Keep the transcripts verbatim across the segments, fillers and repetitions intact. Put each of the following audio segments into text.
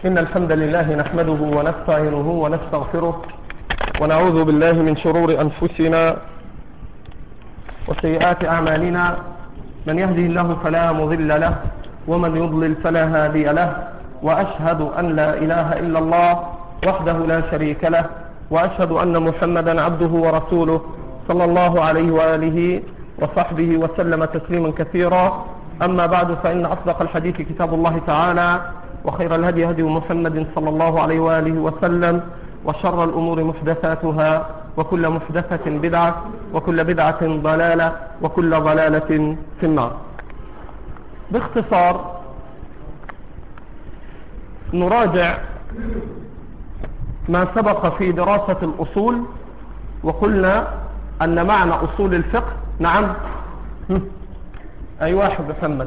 إن الحمد لله نحمده ونستعينه ونستغفره ونعوذ بالله من شرور أنفسنا وسيئات أعمالنا. من يهده الله فلا مضل له ومن يضلل فلا هادي له، وأشهد أن لا إله إلا الله وحده لا شريك له، وأشهد أن محمدا عبده ورسوله صلى الله عليه وآله وصحبه وسلم تسليما كثيرا. أما بعد، فإن أصدق الحديث كتاب الله تعالى، وخير الهدي هدي محمد صلى الله عليه وآله وسلم، وشر الأمور محدثاتها، وكل محدثة بدعة، وكل بدعة ضلالة، وكل ضلالة في النار. باختصار نراجع ما سبق في دراسة الأصول، وقلنا أن معنى أصول الفقه، نعم أي واحد محمد،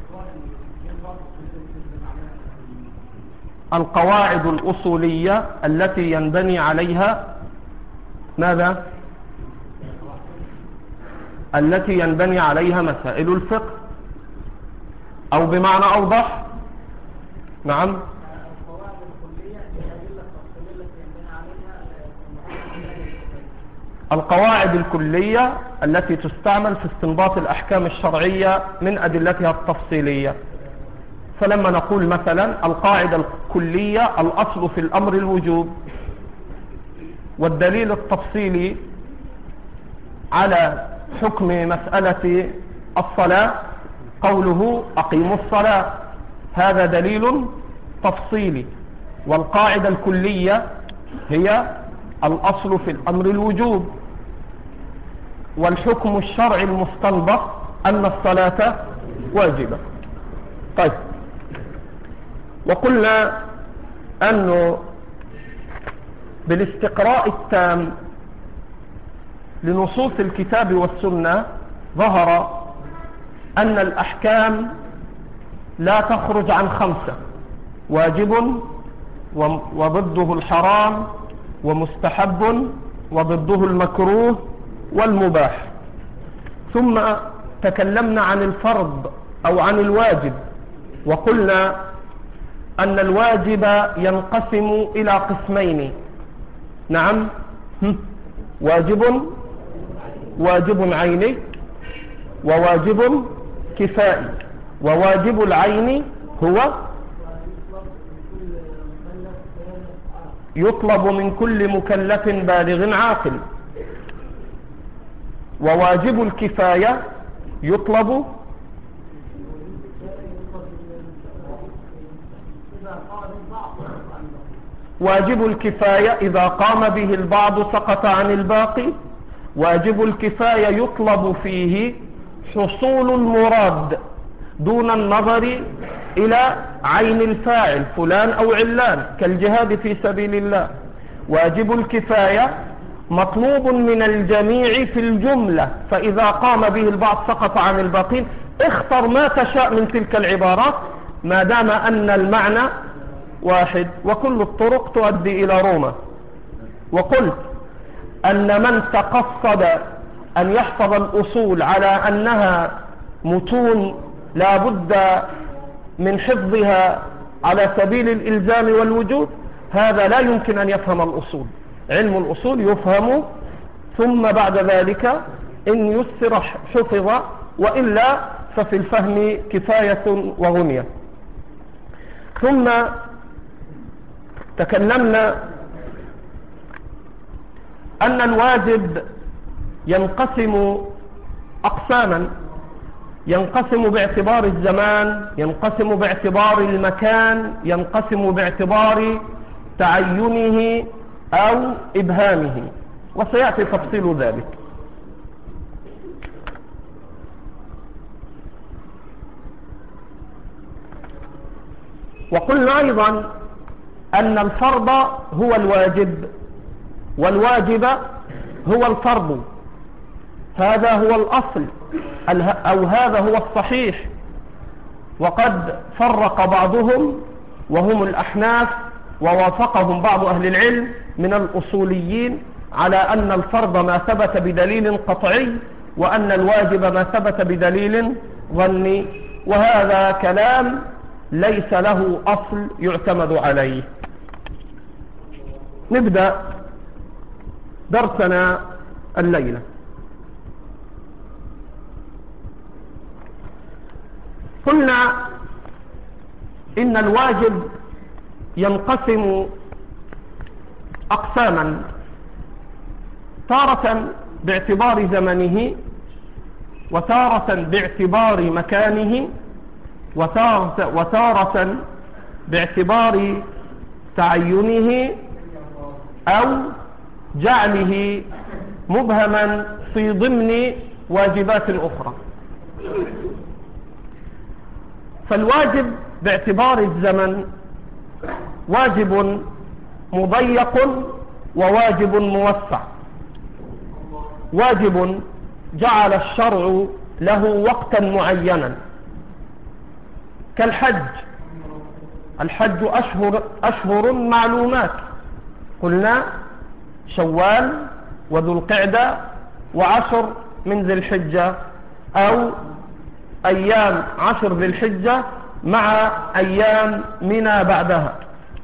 القواعد الأصولية التي ينبني عليها ماذا؟ التي ينبني عليها مسائل الفقه، أو بمعنى أوضح، نعم القواعد الكلية التي تستعمل في استنباط الأحكام الشرعية من أدلتها التفصيلية. فلما نقول مثلا القاعدة الكلية الأصل في الأمر الوجوب، والدليل التفصيلي على حكم مسألة الصلاة قوله أقيموا الصلاة، هذا دليل تفصيلي. والقاعدة الكلية هي الأصل في الأمر الوجوب، والحكم الشرعي المستنبط أن الصلاة واجبة. طيب، وقلنا أنه بالاستقراء التام لنصوص الكتاب والسنة ظهر أن الأحكام لا تخرج عن خمسة: واجب، وضده الحرام، ومستحب، وضده المكروه، والمباح. ثم تكلمنا عن الفرض أو عن الواجب، وقلنا أن الواجب ينقسم إلى قسمين، نعم واجب واجب عيني وواجب كفائي. وواجب العين هو يطلب من كل مكلف بالغ عاقل، وواجب الكفاية يطلب واجب الكفاية إذا قام به البعض سقط عن الباقي. واجب الكفاية يطلب فيه حصول المراد دون النظر إلى عين الفاعل فلان أو علان، كالجهاد في سبيل الله. واجب الكفاية مطلوب من الجميع في الجملة، فإذا قام به البعض سقط عن الباقين. اختر ما تشاء من تلك العبارات ما دام أن المعنى واحد، وكل الطرق تؤدي إلى روما. وقلت أن من تقصد أن يحفظ الأصول على أنها متون لا بد من حفظها على سبيل الإلزام والوجود، هذا لا يمكن أن يفهم الأصول. علم الأصول يفهم، ثم بعد ذلك إن يسر حفظ، وإلا ففي الفهم كفاية وغنية. ثم تكلمنا أن الواجب ينقسم أقساما: ينقسم باعتبار الزمان، ينقسم باعتبار المكان، ينقسم باعتبار تعينه أو إبهامه، وسيأتي تفصيل ذلك. وقلنا أيضا أن الفرض هو الواجب، والواجب هو الفرض. هذا هو الأصل، أو هذا هو الصحيح. وقد فرق بعضهم وهم الأحناف، ووافقهم بعض أهل العلم من الأصوليين على أن الفرض ما ثبت بدليل قطعي، وأن الواجب ما ثبت بدليل ظني. وهذا كلام ليس له أصل يعتمد عليه. نبدأ درسنا الليلة. قلنا إن الواجب ينقسم أقساما، تارة باعتبار زمنه، وتارة باعتبار مكانه، وتارة, وتارة باعتبار تعينه أو جعله مبهما في ضمن واجبات أخرى. فالواجب باعتبار الزمن واجب مضيق وواجب موسع. واجب جعل الشرع له وقتا معينا كالحج. الحج أشهر, أشهر معلومات، قلنا شوال وذو القعدة وعشر من ذي الحجة، أو أيام عشر ذي الحجة مع أيام منى بعدها.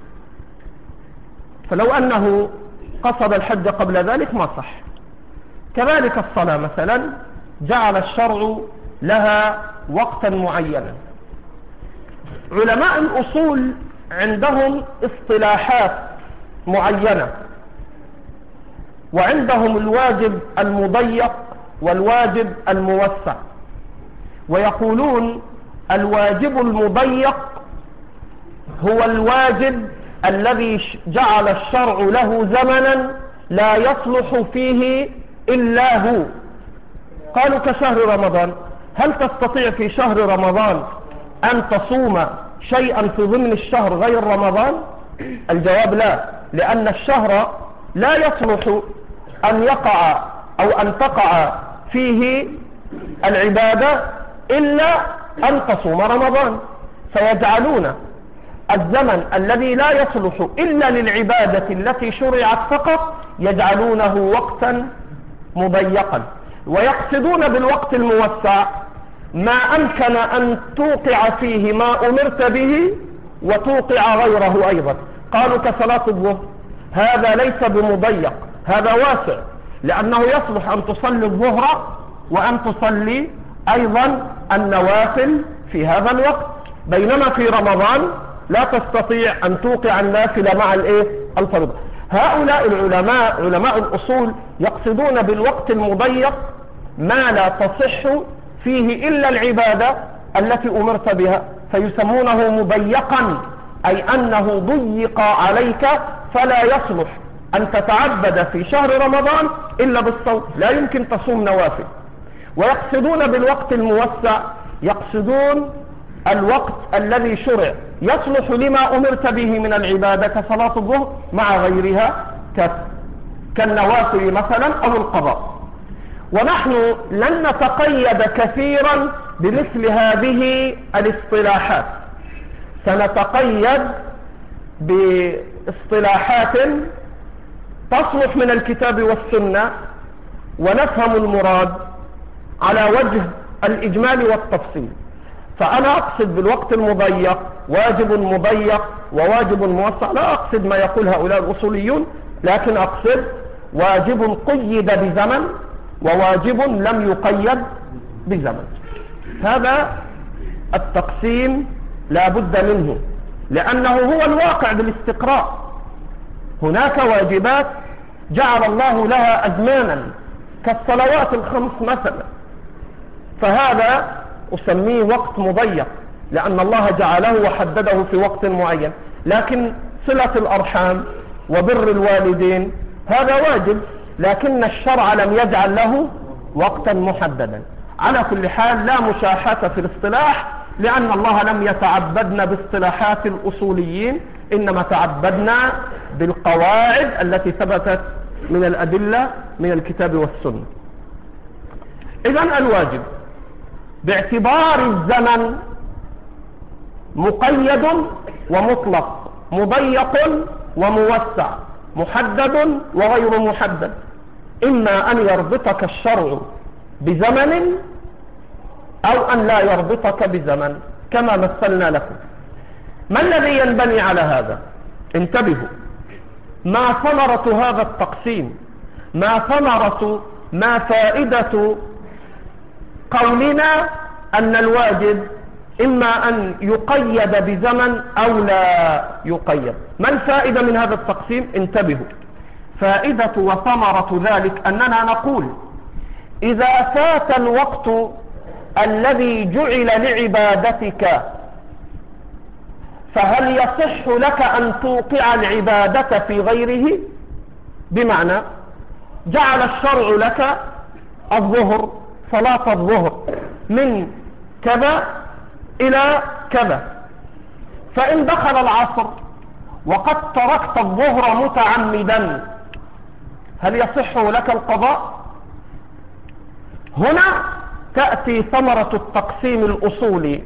فلو أنه قصد الحج قبل ذلك ما صح. كذلك الصلاة مثلا جعل الشرع لها وقتا معينا. علماء الأصول عندهم اصطلاحات معينة، وعندهم الواجب المضيق والواجب الموسع، ويقولون الواجب المضيق هو الواجب الذي جعل الشرع له زمنا لا يصلح فيه إلا هو. قالوا كشهر رمضان، هل تستطيع في شهر رمضان أن تصوم شيئا في ضمن الشهر غير رمضان؟ الجواب لا، لأن الشهر لا يصلح أن يقع أو أن تقع فيه العبادة إلا أن تصوم رمضان. فيجعلون الزمن الذي لا يصلح إلا للعبادة التي شرعت فقط يجعلونه وقتا مضيقا. ويقصدون بالوقت الموسع ما أمكن أن توقع فيه ما أمرت به وتوقع غيره أيضا. قالوا كصلاة الظهر، هذا ليس بمضيق، هذا واسع، لأنه يصلح أن تصلي الظهر وأن تصلي أيضا النوافل في هذا الوقت، بينما في رمضان لا تستطيع أن توقع النافلة مع الإيه؟ الفريضة. هؤلاء العلماء علماء الأصول يقصدون بالوقت المضيق ما لا تصح فيه إلا العبادة التي أمرت بها، فيسمونه مضيقا، أي أنه ضيق عليك فلا يصلح أن تتعبد في شهر رمضان إلا بالصوم، لا يمكن تصوم نوافل. ويقصدون بالوقت الموسع يقصدون الوقت الذي شرع يصلح لما أمرت به من العبادة كصلاة الظهر مع غيرها كالنوافل مثلا أو القضاء. ونحن لن نتقيد كثيرا بمثل هذه الاصطلاحات، سنتقيد باصطلاحات تصلح من الكتاب والسنة ونفهم المراد على وجه الإجمال والتفصيل. فأنا أقصد بالوقت المضيق واجب مضيق وواجب موسع، لا أقصد ما يقول هؤلاء الأصوليون، لكن أقصد واجب قيد بزمن وواجب لم يقيد بزمن. هذا التقسيم لا بد منه، لأنه هو الواقع بالاستقراء. هناك واجبات جعل الله لها أزمانا كالصلوات الخمس مثلا، فهذا أسميه وقت مضيق لأن الله جعله وحدده في وقت معين. لكن صلة الأرحام وبر الوالدين هذا واجب، لكن الشرع لم يجعل له وقتا محددا. على كل حال لا مشاحة في الاصطلاح، لأن الله لم يتعبدنا باصطلاحات الأصوليين، إنما تعبدنا بالقواعد التي ثبتت من الأدلة من الكتاب والسنة. إذن الواجب باعتبار الزمن مقيد ومطلق، مضيق وموسع، محدد وغير محدد. إما أن يربطك الشرع بزمن أو أن لا يربطك بزمن كما مثلنا لكم. ما الذي ينبني على هذا؟ انتبهوا، ما ثمرة هذا التقسيم؟ ما ثمرة ما فائدة قولنا أن الواجب إما أن يقيد بزمن أو لا يقيد؟ ما الفائدة من هذا التقسيم؟ انتبهوا، فائدة وثمرة ذلك أننا نقول إذا فات الوقت الذي جعل لعبادتك فهل يصح لك أن توقع العبادة في غيره؟ بمعنى جعل الشرع لك الظهر، صلاة الظهر من كذا إلى كذا، فإن دخل العصر وقد تركت الظهر متعمدا هل يصح لك القضاء؟ هنا تأتي ثمرة التقسيم الأصولي،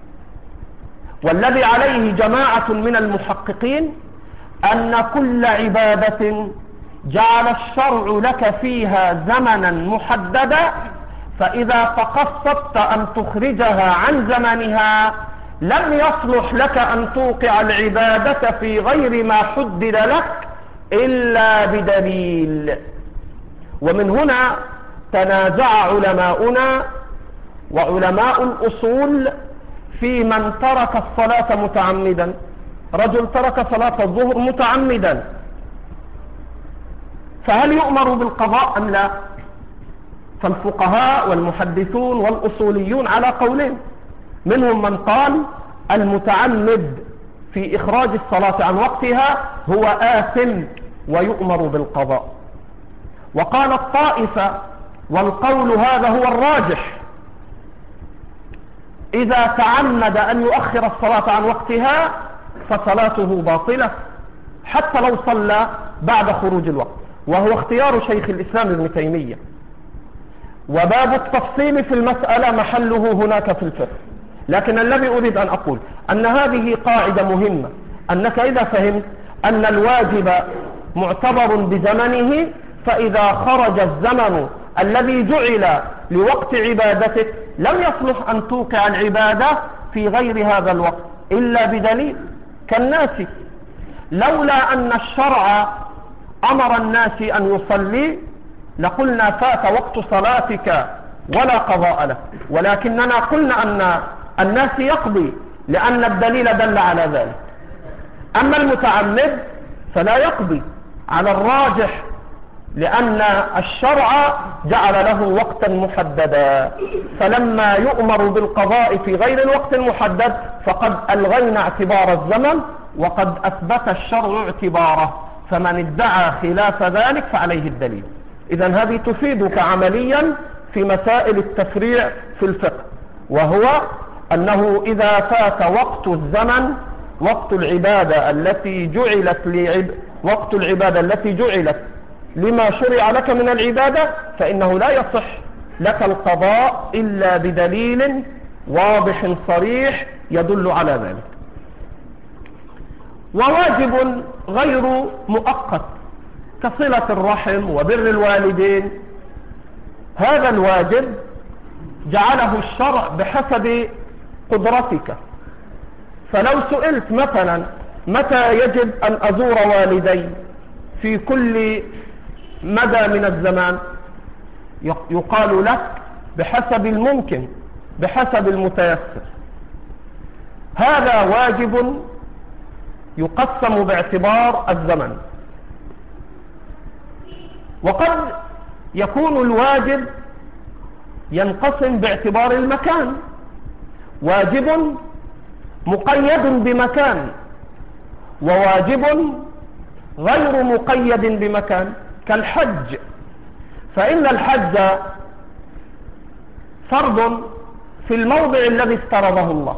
والذي عليه جماعة من المحققين أن كل عبادة جعل الشرع لك فيها زمنا محددا، فإذا تقصدت أن تخرجها عن زمنها لم يصلح لك أن توقع العبادة في غير ما حدد لك إلا بدليل. ومن هنا تنازع علماؤنا وعلماء الأصول في من ترك الصلاة متعمدا. رجل ترك صلاة الظهر متعمدا، فهل يؤمر بالقضاء أم لا؟ فالفقهاء والمحدثون والأصوليون على قولين، منهم من قال المتعمد في إخراج الصلاة عن وقتها هو آثم ويؤمر بالقضاء، وقال الطائفة والقول هذا هو الراجح إذا تعمد أن يؤخر الصلاة عن وقتها فصلاته باطلة حتى لو صلى بعد خروج الوقت، وهو اختيار شيخ الإسلام ابن تيمية. وباب التفصيل في المسألة محله هناك في الفقه، لكن الذي أريد أن أقول أن هذه قاعدة مهمة، أنك إذا فهمت أن الواجب معتبر بزمنه، فإذا خرج الزمن الذي جعل لوقت عبادتك لم يصلح أن توقع العبادة في غير هذا الوقت إلا بدليل. كالناس لولا أن الشرع أمر الناس أن يصلي لقلنا فات وقت صلاتك ولا قضاء له، ولكننا قلنا أن الناس يقضي لأن الدليل دل على ذلك. أما المتعمد فلا يقضي على الراجح لأن الشرع جعل له وقتا محددا، فلما يؤمر بالقضاء في غير الوقت المحدد فقد ألغينا اعتبار الزمن وقد أثبت الشرع اعتباره، فمن ادعى خلاف ذلك فعليه الدليل. إذن هذه تفيدك عمليا في مسائل التفريع في الفقه، وهو أنه إذا فات وقت الزمن وقت العبادة التي جعلت لعب وقت العبادة التي جعلت لما شرع لك من العبادة فإنه لا يصح لك القضاء إلا بدليل واضح صريح يدل على ذلك. وواجب غير مؤقت كصلة الرحم وبر الوالدين، هذا الواجب جعله الشرع بحسب قدرتك. فلو سئلت مثلا متى يجب أن أزور والدي في كل مدى من الزمان، يقال لك بحسب الممكن بحسب المتيسر. هذا واجب يقسم باعتبار الزمن، وقد يكون الواجب ينقسم باعتبار المكان، واجب مقيد بمكان وواجب غير مقيد بمكان، كالحج، فإن الحج فرض في الموضع الذي افترضه الله،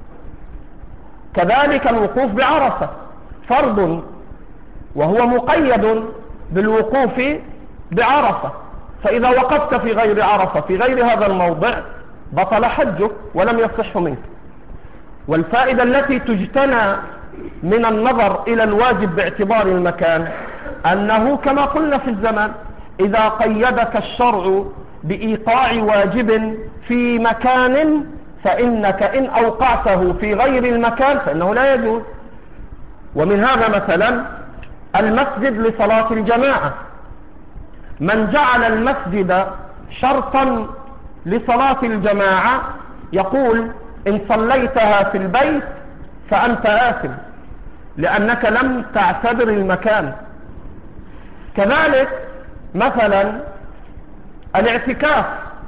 كذلك الوقوف بعرفة فرض وهو مقيد بالوقوف بعرفة، فإذا وقفت في غير عرفة في غير هذا الموضع بطل حجك ولم يصح منك. والفائدة التي تجتنى من النظر إلى الواجب باعتبار المكان أنه كما قلنا في الزمان، إذا قيدك الشرع بإيقاع واجب في مكان فإنك إن أوقعته في غير المكان فإنه لا يجوز. ومن هذا مثلا المسجد لصلاة الجماعة، من جعل المسجد شرطا لصلاة الجماعة يقول إن صليتها في البيت فأنت آثم لأنك لم تعتبر المكان. كذلك مثلا الاعتكاف،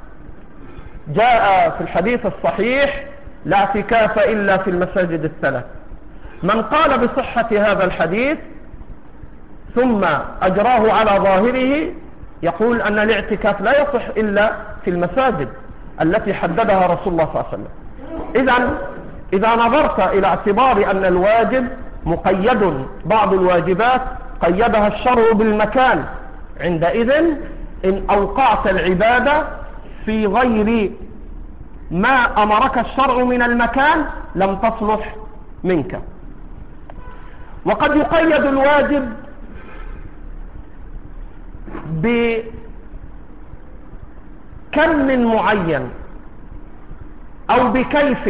جاء في الحديث الصحيح لا اعتكاف إلا في المساجد الثلاث. من قال بصحة هذا الحديث ثم أجراه على ظاهره يقول أن الاعتكاف لا يصح إلا في المساجد التي حددها رسول الله صلى الله عليه وسلم. إذن إذا نظرت إلى اعتبار أن الواجب مقيد، بعض الواجبات قيدها الشرع بالمكان، عندئذ إن أوقعت العبادة في غير ما أمرك الشرع من المكان لم تصلح منك. وقد يقيد الواجب بكم معين أو بكيف،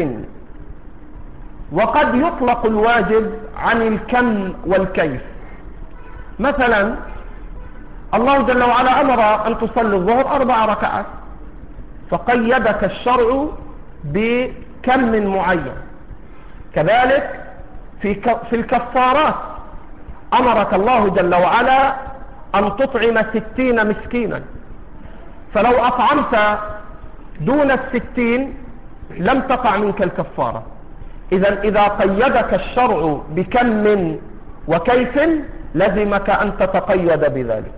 وقد يطلق الواجب عن الكم والكيف. مثلا الله جل وعلا أمر أن تصلي الظهر أربع ركعات، فقيدك الشرع بكم معين. كذلك في في الكفارات أمرك الله جل وعلا أن تطعم ستين مسكينا، فلو أطعمت دون الستين لم تقع منك الكفارة. إذا إذا قيدك الشرع بكم وكيف لزمك أن تتقيد بذلك.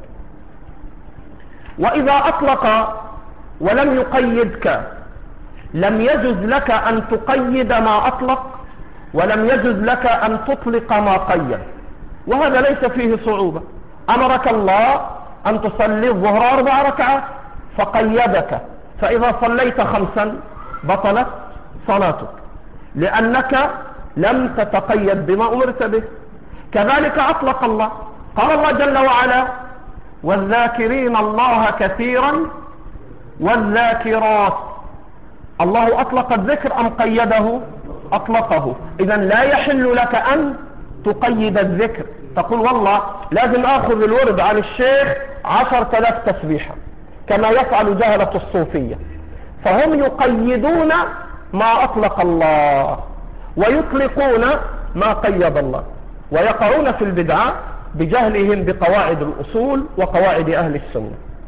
وإذا أطلق ولم يقيدك لم يجز لك أن تقيد ما أطلق، ولم يجز لك أن تطلق ما قيد، وهذا ليس فيه صعوبة. أمرك الله أن تصلي الظهر أربع ركعات فقيدك، فإذا صليت خمسا بطلت صلاتك لأنك لم تتقيد بما أمرت به. كذلك أطلق الله، قال الله جل وعلا والذاكرين الله كثيرا والذاكرات. الله أطلق الذكر أم قيده؟ أطلقه. إذن لا يحل لك أن تقيد الذكر، تقول والله لازم أخذ الورد عن الشيخ عشر تلاف تسبيحة كما يفعل جهلة الصوفية، فهم يقيدون ما أطلق الله ويطلقون ما قيد الله، ويقعون في البدعة بجهلهم بقواعد الأصول وقواعد أهل السنة.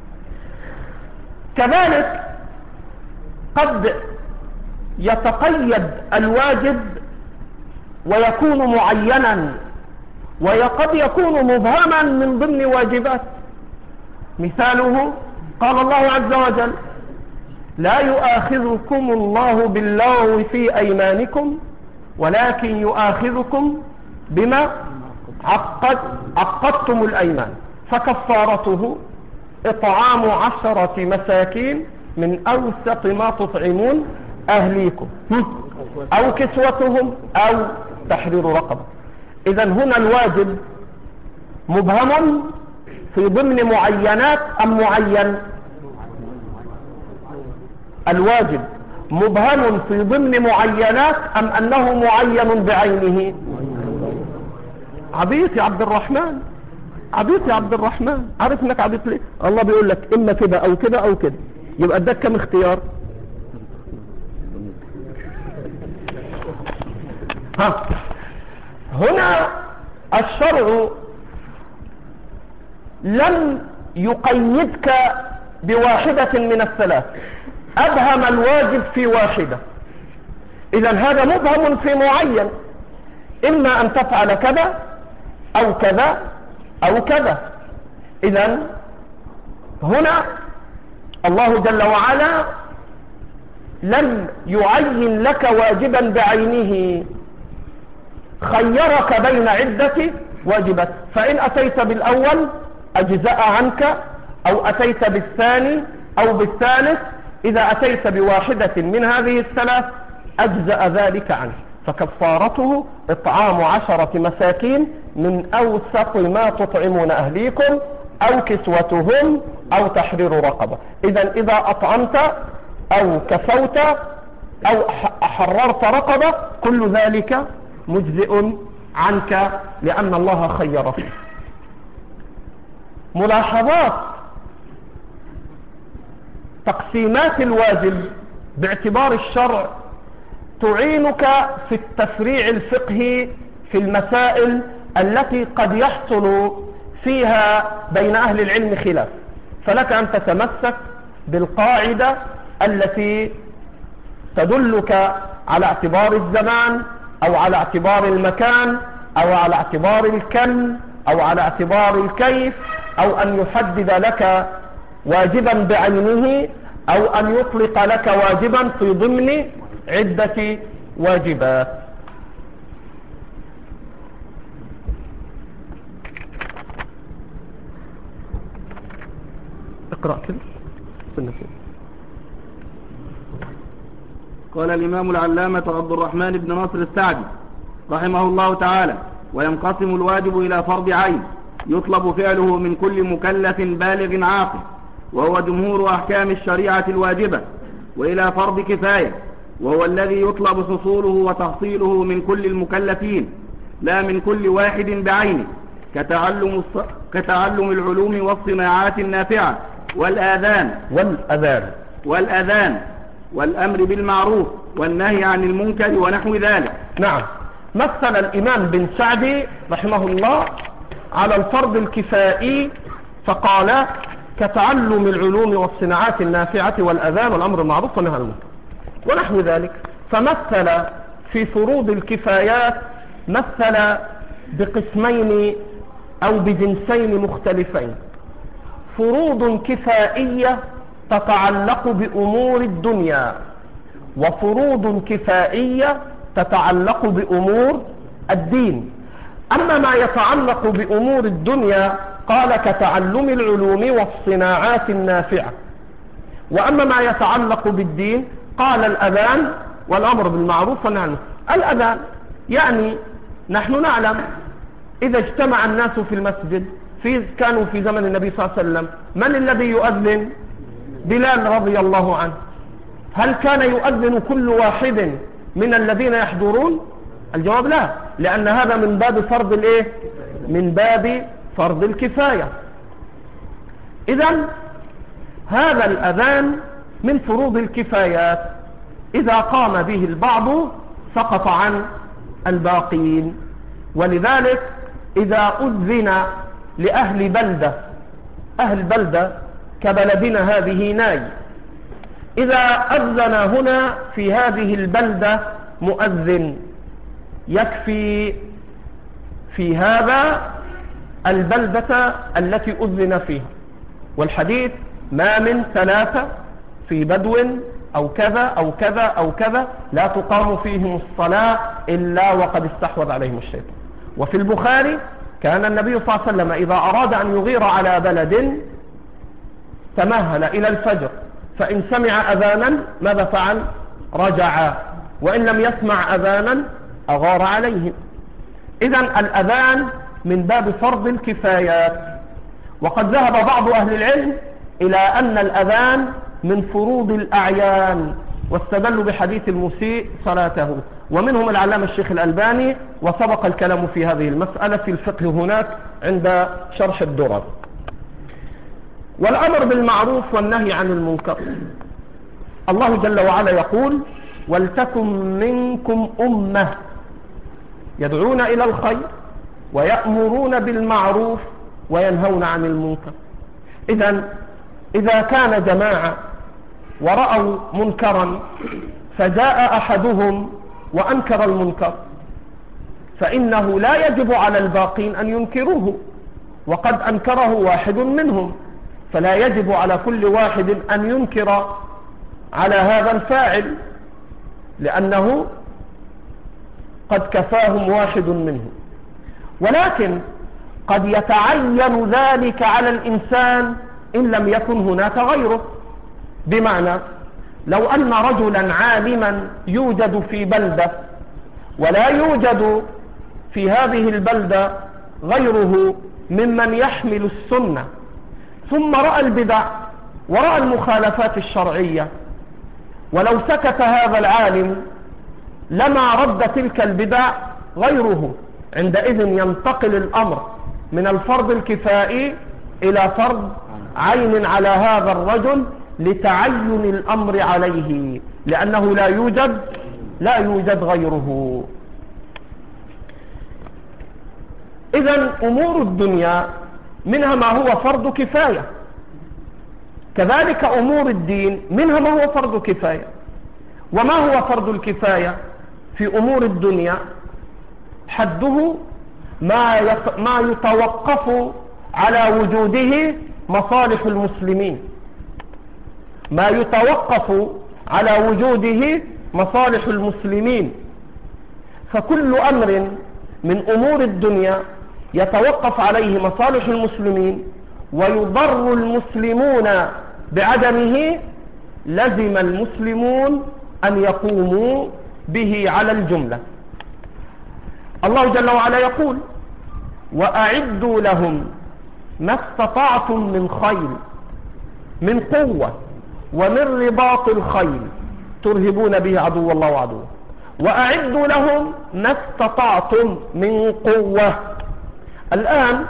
كذلك قد يتقيد الواجب ويكون معينا، وقد يكون مبهما من ضمن واجبات. مثاله قال الله عز وجل لا يؤاخذكم الله باللغو في أيمانكم ولكن يؤاخذكم بما عقد عقدتم الأيمان، فكفارته إطعام عشرة مساكين من أوسط ما تطعمون أهليكم أو كسوتهم أو تحرير رقبة. إذن هنا الواجب مبهم في ضمن معينات أم معين؟ الواجب مبهم في ضمن معينات أم أنه معين بعينه؟ عبيط يا عبد الرحمن، عبيط يا عبد الرحمن، عارف انك عبيط ليه؟ الله بيقول لك اما كده او كده او كده، يبقى اداك كم اختيار؟ ها هنا الشرع لم يقيدك بواحدة من الثلاث، أبهم الواجب في واحدة. إذن هذا مبهم في معين، إما أن تفعل كذا أو كذا أو كذا. إذن هنا الله جل وعلا لم يعين لك واجبا بعينه، خيرك بين عدة واجبات، فإن أتيت بالأول أجزأ عنك أو أتيت بالثاني أو بالثالث، إذا أتيت بواحدة من هذه الثلاث أجزأ ذلك عنك، فكفارته إطعام عشرة مساكين من أوسط ما تطعمون أهليكم أو كسوتهم أو تحرير رقبة. إذا إذا أطعمت أو كسوت أو حررت رقبة، كل ذلك مجزئ عنك لأن الله خير فيه. ملاحظات تقسيمات الواجب باعتبار الشرع تعينك في التفريع الفقهي في المسائل التي قد يحصل فيها بين أهل العلم خلاف، فلك أن تتمسك بالقاعدة التي تدلك على اعتبار الزمان أو على اعتبار المكان أو على اعتبار الكم أو على اعتبار الكيف، أو أن يحدد لك واجبا بعينه أو أن يطلق لك واجبا في ضمن عدة واجبات. اقرأ كده. قال الإمام العلامة عبد الرحمن بن ناصر السعدي رحمه الله تعالى: وينقسم الواجب إلى فرض عين يطلب فعله من كل مكلف بالغ عاقل وهو جمهور أحكام الشريعة الواجبة، وإلى فرض كفاية وهو الذي يطلب حصوله وتحصيله من كل المكلفين لا من كل واحد بعينه، كتعلم, الص... كتعلم العلوم والصناعات النافعة والآذان والأذان والأذان والأمر بالمعروف والنهي عن المنكر ونحو ذلك. نعم. مثل الإمام بن سعدي رحمه الله على الفرض الكفائي فقال: كتعلم العلوم والصناعات النافعة والأذان والأمر بالمعروف والنهي عن المنكر ونحو ذلك. فمثل في فروض الكفايات مثل بقسمين أو بجنسين مختلفين: فروض كفائية تتعلق بأمور الدنيا، وفروض كفائية تتعلق بأمور الدين. أما ما يتعلق بأمور الدنيا قال: كتعلم العلوم والصناعات النافعة. وأما ما يتعلق بالدين قال: الأذان والأمر بالمعروف والنهي عن المنكر. الأذان يعني نحن نعلم إذا اجتمع الناس في المسجد في كانوا في زمن النبي صلى الله عليه وسلم، من الذي يؤذن؟ بلال رضي الله عنه. هل كان يؤذن كل واحد من الذين يحضرون؟ الجواب لا، لأن هذا من باب فرض الايه؟ من باب فرض الكفاية. إذن هذا الأذان من فروض الكفايات، إذا قام به البعض سقط عن الباقين. ولذلك إذا أذن لأهل بلدة، أهل بلدة كبلدنا هذه ناي، إذا أذن هنا في هذه البلدة مؤذن يكفي في هذا البلدة التي أذن فيها. والحديث: ما من ثلاثة في بدو أو كذا أو كذا أو كذا لا تقام فيهم الصلاة إلا وقد استحوذ عليهم الشيطان. وفي البخاري: كان النبي صلى الله عليه وسلم إذا أراد أن يغير على بلد تمهل إلى الفجر، فإن سمع أذانا ماذا فعل؟ رجع، وإن لم يسمع أذانا أغار عليهم. إذن الأذان من باب فرض الكفايات. وقد ذهب بعض أهل العلم إلى أن الأذان من فروض الأعيان، واستدلوا بحديث المسيء صلاته، ومنهم العلامة الشيخ الألباني، وسبق الكلام في هذه المسألة في الفقه هناك عند شرح الدرر. والأمر بالمعروف والنهي عن المنكر، الله جل وعلا يقول: ولتكن منكم أمة يدعون إلى الخير ويأمرون بالمعروف وينهون عن المنكر. إذن إذا كان جماعة ورأوا منكرا فجاء أحدهم وأنكر المنكر، فإنه لا يجب على الباقين أن ينكروه، وقد أنكره واحد منهم، فلا يجب على كل واحد أن ينكر على هذا الفاعل، لأنه قد كفاهم واحد منهم. ولكن قد يتعين ذلك على الإنسان إن لم يكن هناك غيره. بمعنى لو أن رجلا عالما يوجد في بلدة ولا يوجد في هذه البلدة غيره ممن يحمل السنة، ثم رأى البدع ورأى المخالفات الشرعية ولو سكت هذا العالم لما رد تلك البدع غيره. عندئذ ينتقل الأمر من الفرض الكفائي إلى فرض عين على هذا الرجل لتعين الأمر عليه، لأنه لا يوجد لا يوجد غيره. إذن أمور الدنيا منها ما هو فرض كفاية، كذلك أمور الدين منها ما هو فرض كفاية. وما هو فرض الكفاية في أمور الدنيا؟ حده ما ما يتوقف على وجوده مصالح المسلمين، ما يتوقف على وجوده مصالح المسلمين. فكل أمر من أمور الدنيا يتوقف عليه مصالح المسلمين ويضر المسلمون بعدمه لزم المسلمون أن يقوموا به على الجملة. الله جل وعلا يقول: وأعدوا لهم ما استطعتم من خيل، من قوة، ومن رباط الخيل ترهبون به عدو الله وعدوه. وأعدوا لهم ما استطعتم من قوة. الآن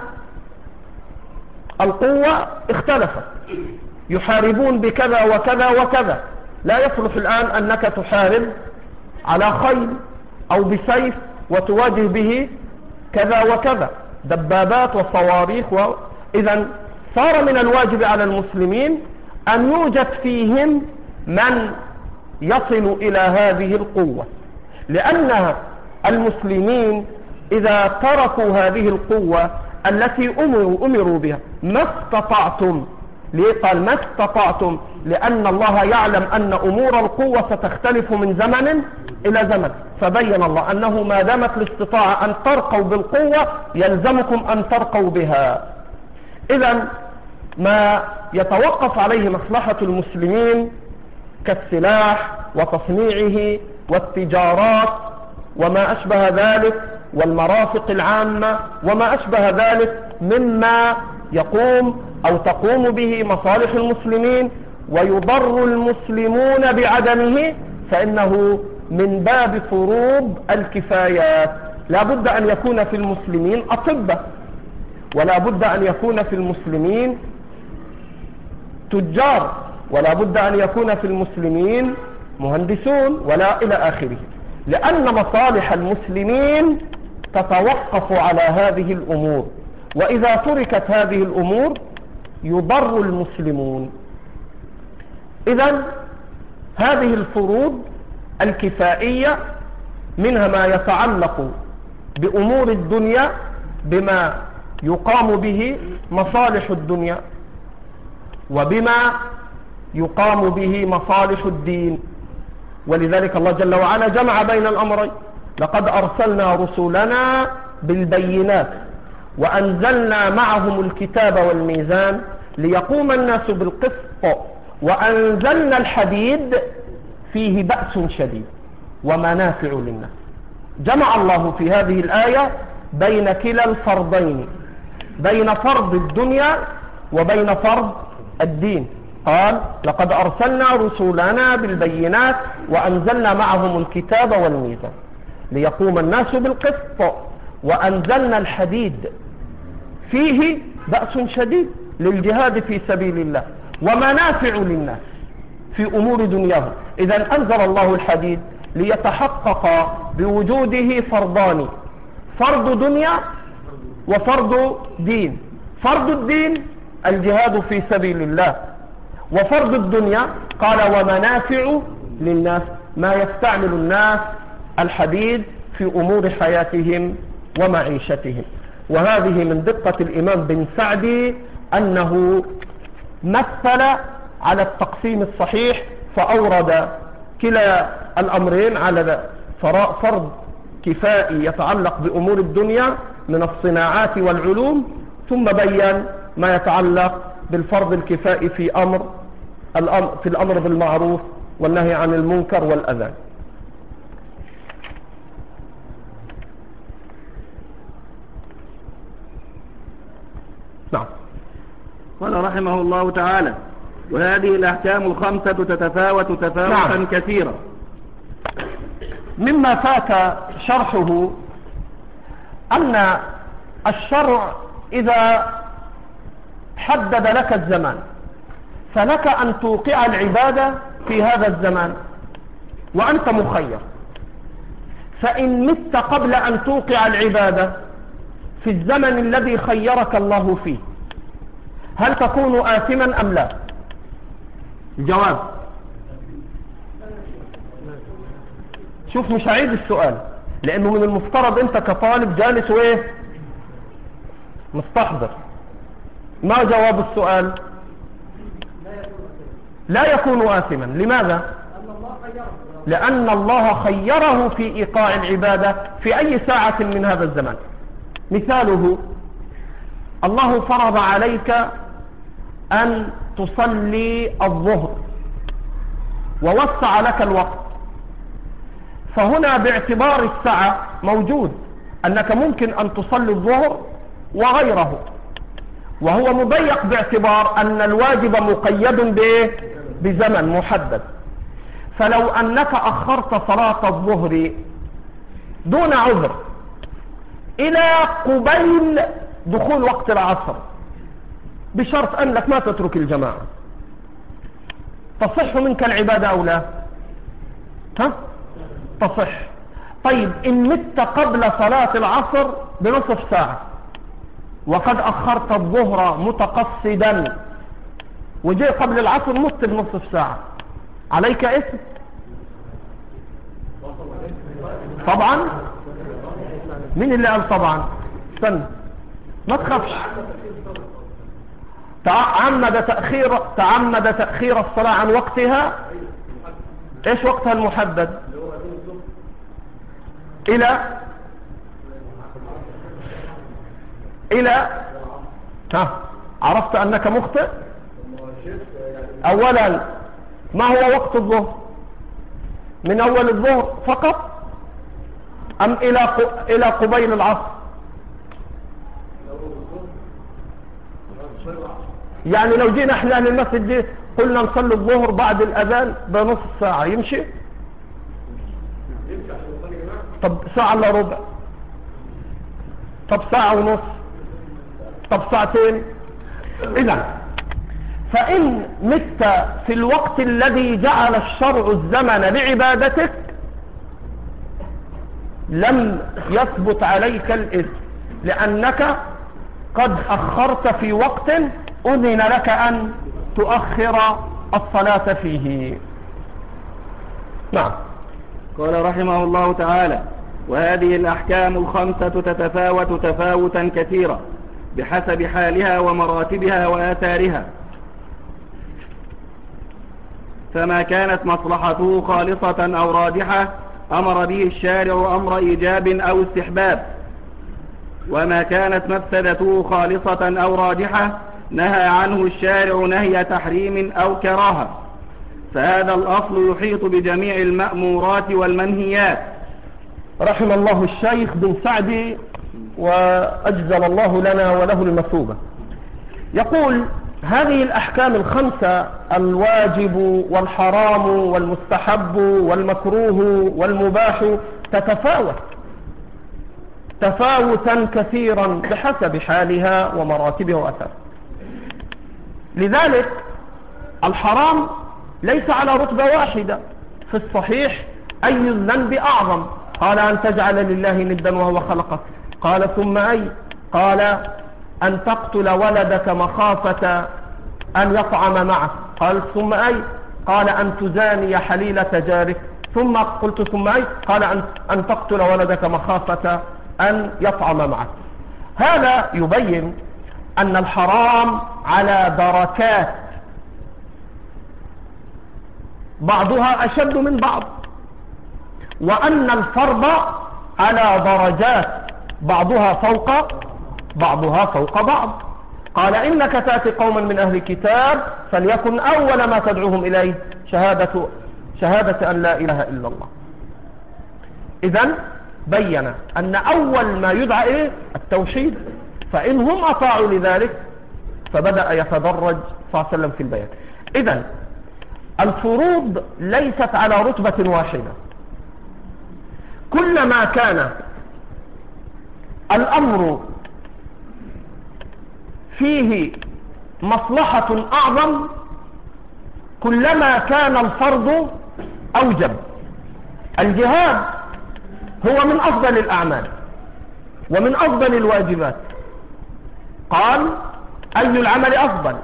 القوة اختلفت، يحاربون بكذا وكذا وكذا. لا يصلح الآن أنك تحارب على خيل أو بسيف وتواجه به كذا وكذا، دبابات وصواريخ و... إذن صار من الواجب على المسلمين أن يوجد فيهم من يصل إلى هذه القوة، لأن المسلمين إذا تركوا هذه القوة التي أمروا, أمروا بها ما استطعتم. ليه قال ما استطعتم؟ لأن الله يعلم أن أمور القوة ستختلف من زمن إلى زمن، فبين الله أنه ما دامت الاستطاعة أن ترقوا بالقوة يلزمكم أن ترقوا بها. إذن ما يتوقف عليه مصلحة المسلمين كالسلاح وتصنيعه والتجارات وما أشبه ذلك والمرافق العامة وما أشبه ذلك مما يقوم أو تقوم به مصالح المسلمين ويضر المسلمون بعدمه، فإنه من باب فروض الكفايات. لا بد أن يكون في المسلمين أطباء، ولا بد أن يكون في المسلمين تجار، ولا بد أن يكون في المسلمين مهندسون، ولا إلى آخره، لأن مصالح المسلمين تتوقف على هذه الأمور، وإذا تركت هذه الأمور يضر المسلمون. إذن هذه الفروض الكفائية منها ما يتعلق بأمور الدنيا بما يقام به مصالح الدنيا، وبما يقام به مصالح الدين. ولذلك الله جل وعلا جمع بين الأمرين: لقد أرسلنا رسلنا بالبينات وأنزلنا معهم الكتاب والميزان ليقوم الناس بالقسط وأنزلنا الحديد فيه بأس شديد ومنافع للناس. جمع الله في هذه الآية بين كلا الفرضين، بين فرض الدنيا وبين فرض الدين. قال: لقد أرسلنا رسلنا بالبينات وأنزلنا معهم الكتاب والميزان ليقوم الناس بالقسط وأنزلنا الحديد فيه بأس شديد للجهاد في سبيل الله ومنافع للناس في أمور دنياهم. إذن أنزل الله الحديد ليتحقق بوجوده فرضان: فرض دنيا وفرض دين. فرض الدين الجهاد في سبيل الله، وفرض الدنيا قال ومنافع للناس، ما يستعمل الناس الحديد في أمور حياتهم ومعيشتهم. وهذه من دقة الإمام بن سعدي أنه مثل على التقسيم الصحيح، فأورد كلا الأمرين على فرض كفائي يتعلق بأمور الدنيا من الصناعات والعلوم، ثم بيّن ما يتعلق بالفرض الكفائي في أمر في الأمر بالمعروف والنهي عن المنكر والأذى. نعم. قال رحمه الله تعالى: وهذه الأحكام الخمسة تتفاوت تفاوتا نعم. كثيرا. مما فات شرحه أن الشرع إذا حدد لك الزمان فلك أن توقع العبادة في هذا الزمان وأنت مخير، فإن مت قبل أن توقع العبادة في الزمن الذي خيرك الله فيه هل تكون آثما أم لا؟ الجواب شوف، مش هعيد السؤال لأنه من المفترض أنت كطالب جالس وإيه مستحضر. ما جواب السؤال؟ لا يكون آثما. لماذا؟ لأن الله خيره في إيقاع العبادة في أي ساعة من هذا الزمان. مثاله الله فرض عليك أن تصلي الظهر ووسع لك الوقت، فهنا باعتبار الساعة موجود أنك ممكن أن تصلي الظهر وغيره، وهو مضيق باعتبار أن الواجب مقيد بإيه؟ بزمن محدد. فلو أنك أخرت صلاة الظهر دون عذر إلى قبيل دخول وقت العصر بشرط أنك ما تترك الجماعة، تصح منك العبادة أو لا؟ ها؟ تصح. طيب إن مت قبل صلاة العصر بنصف ساعة وقد أخرت الظهر متقصدا وجاء قبل العصر مت بنصف ساعة، عليك اسم؟ طبعا. مين اللي قال طبعا؟ استنى ما تخافش. تعمد تأخير تعمد تأخير الصلاة عن وقتها. ايش وقتها المحدد؟ الى الى ها عرفت انك مخطئ. اولا ما هو وقت الظهر؟ من اول الظهر فقط ام الى الى قبيل العصر؟ يعني لو جينا احنا للمسجد دي قلنا نصلي الظهر بعد الاذان بنص ساعة يمشي؟ طب ساعة الا ربع؟ طب ساعة ونص؟ طب ساعتين؟ اذا فان مت في الوقت الذي جعل الشرع الزمن لعبادتك لم يثبت عليك الإثم، لأنك قد أخرت في وقت أذن لك أن تؤخر الصلاة فيه. نعم. قال رحمه الله تعالى: وهذه الأحكام الخمسة تتفاوت تفاوتا كثيرا بحسب حالها ومراتبها وآثارها، فما كانت مصلحته خالصة أو راجحة أمر به الشارع أمر إيجاب أو استحباب، وما كانت مفسدته خالصة أو راجحة نهى عنه الشارع نهي تحريم أو كراهة. فهذا الأصل يحيط بجميع المأمورات والمنهيات. رحم الله الشيخ بن سعدي وأجزل الله لنا وله المثوبة. يقول: هذه الأحكام الخمسة الواجب والحرام والمستحب والمكروه والمباح تتفاوت تفاوتا كثيرا بحسب حالها ومراتبها وأثارها. لذلك الحرام ليس على رتبة واحدة. في الصحيح: أي الذنب أعظم؟ قال: أن تجعل لله ندا وهو خلقك. قال: ثم أي؟ قال: أن تقتل ولدك مخافة أن يطعم معك. قال: ثم أي؟ قال: أن تزاني حليلة جارك. ثم قلت: ثم أي؟ قال: أن, أن تقتل ولدك مخافة أن يطعم معك. هذا يبين أن الحرام على دركات، بعضها أشد من بعض، وأن الفرض على درجات، بعضها فوق بعضها فوق بعض. قال: إنك تأتي قوما من أهل الكتاب فليكن أول ما تدعوهم إليه شهادة, شهادة أن لا إله إلا الله. إذن بين أن أول ما يدعى إيه؟ التوحيد. فإن هم أطاعوا لذلك فبدأ يتدرج صلى الله عليه وسلم في البيان. إذن الفروض ليست على رتبة واحدة. كلما كان الأمر فيه مصلحة أعظم كلما كان الفرض أوجب. الجهاد هو من أفضل الأعمال ومن أفضل الواجبات. قال: أي العمل أفضل؟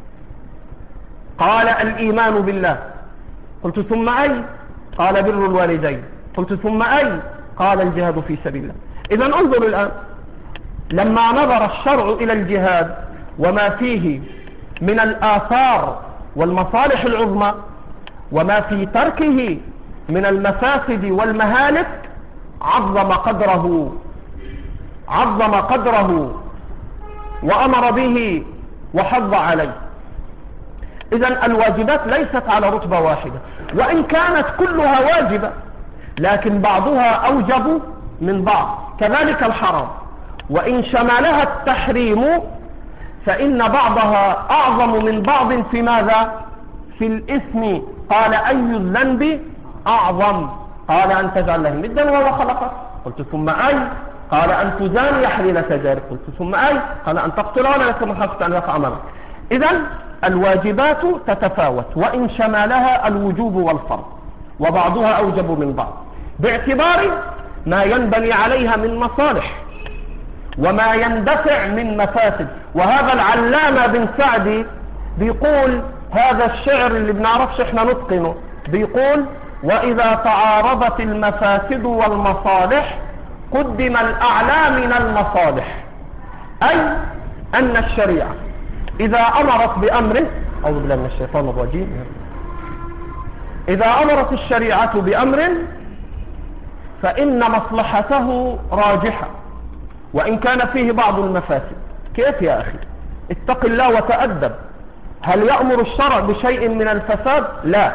قال: الإيمان بالله. قلت: ثم أي؟ قال: بر الوالدين. قلت: ثم أي؟ قال: الجهاد في سبيل الله. إذن انظر الآن، لما نظر الشرع إلى الجهاد وما فيه من الآثار والمصالح العظمى وما في تركه من المفاسد والمهالك عظم قدره عظم قدره وأمر به وحض عليه. إذن الواجبات ليست على رتبة واحدة، وإن كانت كلها واجبة لكن بعضها أوجب من بعض. كذلك الحرام، وإن شملها التحريم فإن بعضها أعظم من بعض في ماذا؟ في الإثم. قال: أي الذنب أعظم؟ قال: أن تجعل له ندا وهو خلقك. قلت: ثم أي؟ قال: أن تزاني حليلة جارك. قلت: ثم أي؟ قال: أن تقتل ولدك من خشية أن يقع عملك. إذن الواجبات تتفاوت وإن شملها الوجوب والفرض، وبعضها أوجب من بعض باعتبار ما ينبني عليها من مصالح وما يندفع من مفاسد. وهذا العلامة بن سعدي بيقول هذا الشعر اللي بنعرفش احنا نتقنه، بيقول: وإذا تعارضت المفاسد والمصالح قدم الأعلى من المصالح. أي أن الشريعة إذا أمرت بأمر، أعوذ بالله من الشيطان الرجيم، إذا أمرت الشريعة بأمر فإن مصلحته راجحة وإن كان فيه بعض المفاسد. كيف يا أخي؟ اتق الله وتأدب. هل يأمر الشرع بشيء من الفساد؟ لا،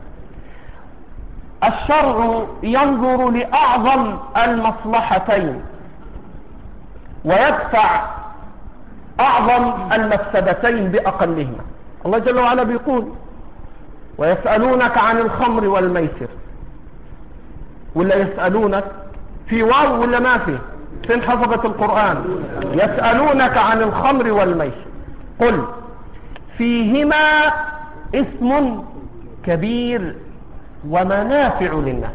الشرع ينظر لأعظم المصلحتين ويدفع أعظم المفسدتين بأقلهما. الله جل وعلا بيقول: ويسألونك عن الخمر والميسر. ولا يسألونك في واو ولا ما فيه؟ فين حفظة القرآن؟ يسألونك عن الخمر والميسر قل فيهما اسم كبير ومنافع للناس.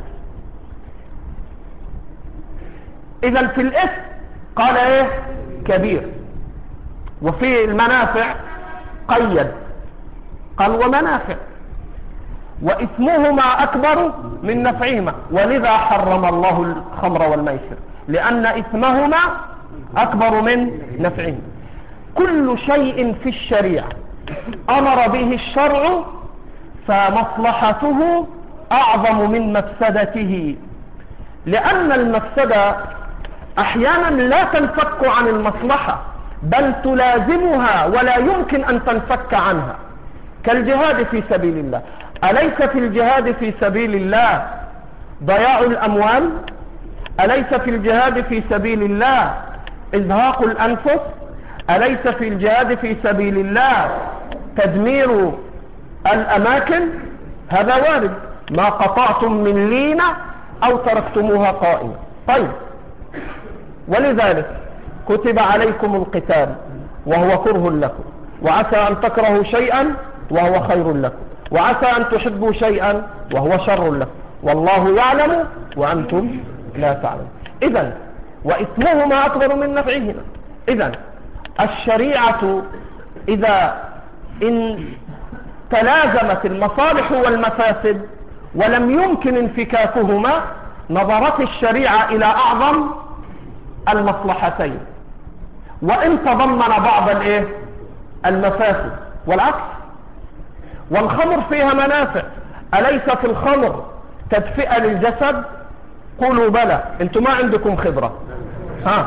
إذا في الاسم قال ايه؟ كبير. وفي المنافع قيد قال ومنافع، وإثمهما أكبر من نفعهما، ولذا حرم الله الخمر والميسر لأن إثمهما أكبر من نفعهما. كل شيء في الشريعة أمر به الشرع فمصلحته أعظم من مفسدته، لأن المفسدة أحيانا لا تنفك عن المصلحة بل تلازمها ولا يمكن أن تنفك عنها، كالجهاد في سبيل الله. أليس في الجهاد في سبيل الله ضياع الأموال؟ أليس في الجهاد في سبيل الله إزهاق الأنفس؟ أليس في الجهاد في سبيل الله تدمير الأماكن؟ هذا وارد. ما قطعتم من لينة أو تركتموها قائمة. طيب، ولذلك كتب عليكم القتال وهو كره لكم، وعسى أن تكرهوا شيئا وهو خير لكم، وعسى أن تحبوا شيئا وهو شر لكم، والله يعلم وأنتم لا تعلمون. إذن وإثمهما أكبر من نفعهما. إذن الشريعة إذا إن تلازمت المصالح والمفاسد ولم يمكن انفكاكهما نظرت الشريعة إلى أعظم المصلحتين وإن تضمن بعض الايه المفاسد، والعكس. والخمر فيها منافع، أليس في الخمر تدفئة للجسد؟ قولوا بلى، انتم ما عندكم خبرة. ها،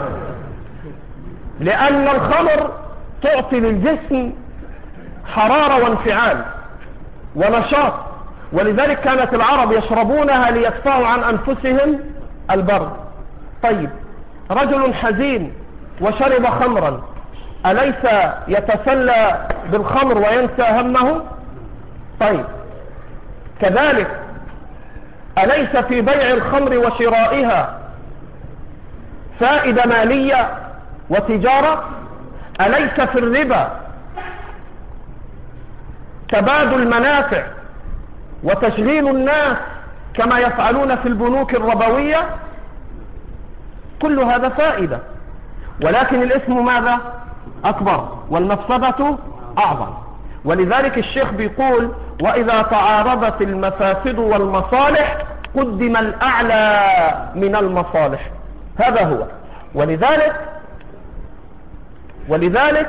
لأن الخمر تعطي للجسم حرارة وانفعال ونشاط، ولذلك كانت العرب يشربونها ليدفعوا عن أنفسهم البرد. طيب، رجل حزين وشرب خمرا أليس يتسلى بالخمر وينسى همه؟ طيب كذلك أليس في بيع الخمر وشرائها فائدة مالية وتجارة؟ أليس في الربا تبادل منافع وتشغيل الناس كما يفعلون في البنوك الربوية؟ كل هذا فائدة، ولكن الاسم ماذا؟ أكبر والمفسدة أعظم. ولذلك الشيخ بيقول وإذا تعارضت المفاسد والمصالح قدم الأعلى من المصالح. هذا هو. ولذلك ولذلك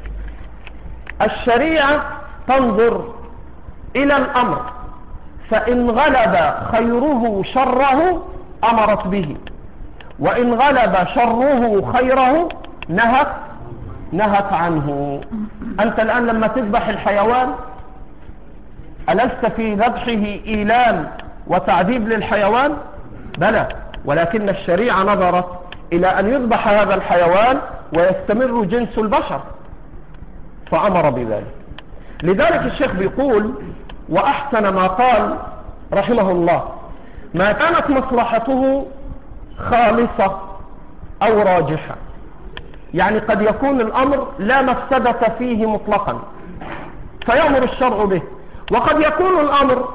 الشريعة تنظر إلى الأمر، فإن غلب خيره شره أمرت به، وإن غلب شره خيره نهت نهت عنه. أنت الآن لما تذبح الحيوان ألست في ذبحه إيلام وتعذيب للحيوان؟ بلى، ولكن الشريعة نظرت إلى أن يذبح هذا الحيوان ويستمر جنس البشر فأمر بذلك. لذلك الشيخ بيقول وأحسن ما قال رحمه الله: ما كانت مصلحته خالصة أو راجحة، يعني قد يكون الأمر لا مفسدة فيه مطلقا فيأمر الشرع به، وقد يكون الأمر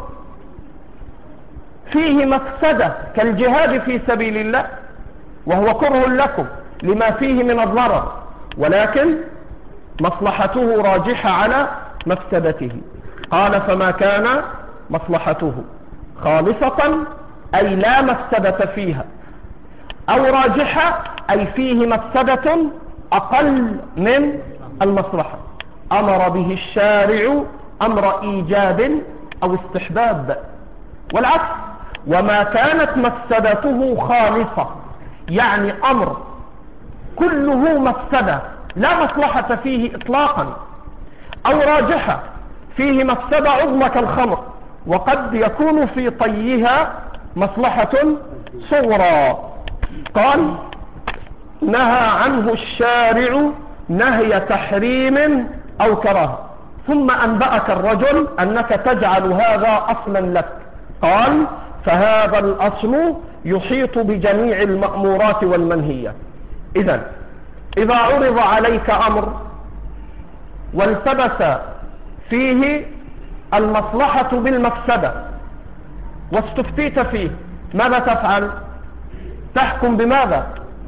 فيه مفسدة كالجهاد في سبيل الله وهو كره لكم لما فيه من الضرر، ولكن مصلحته راجحة على مفسدته. قال: فما كان مصلحته خالصة أي لا مفسدة فيها، أو راجحة أي فيه مفسدة أقل من المصلحة، أمر به الشارع أمر إيجاب أو استحباب. والعكس: وما كانت مفسدته خالصة يعني أمر كله مفسدة لا مصلحة فيه إطلاقا، أو راجحة فيه مفسدة عظمى كالخمر وقد يكون في طيها مصلحة صغرى. قال: نهى عنه الشارع نهي تحريم أو كراهة، ثم أنبأك الرجل أنك تجعل هذا أصلا لك. قال: فهذا الأصل يحيط بجميع المأمورات والمنهيات. إذن إذا عرض عليك أمر والتبس فيه المصلحة بالمفسدة واستفتيت فيه، ماذا تفعل؟ تحكم بماذا؟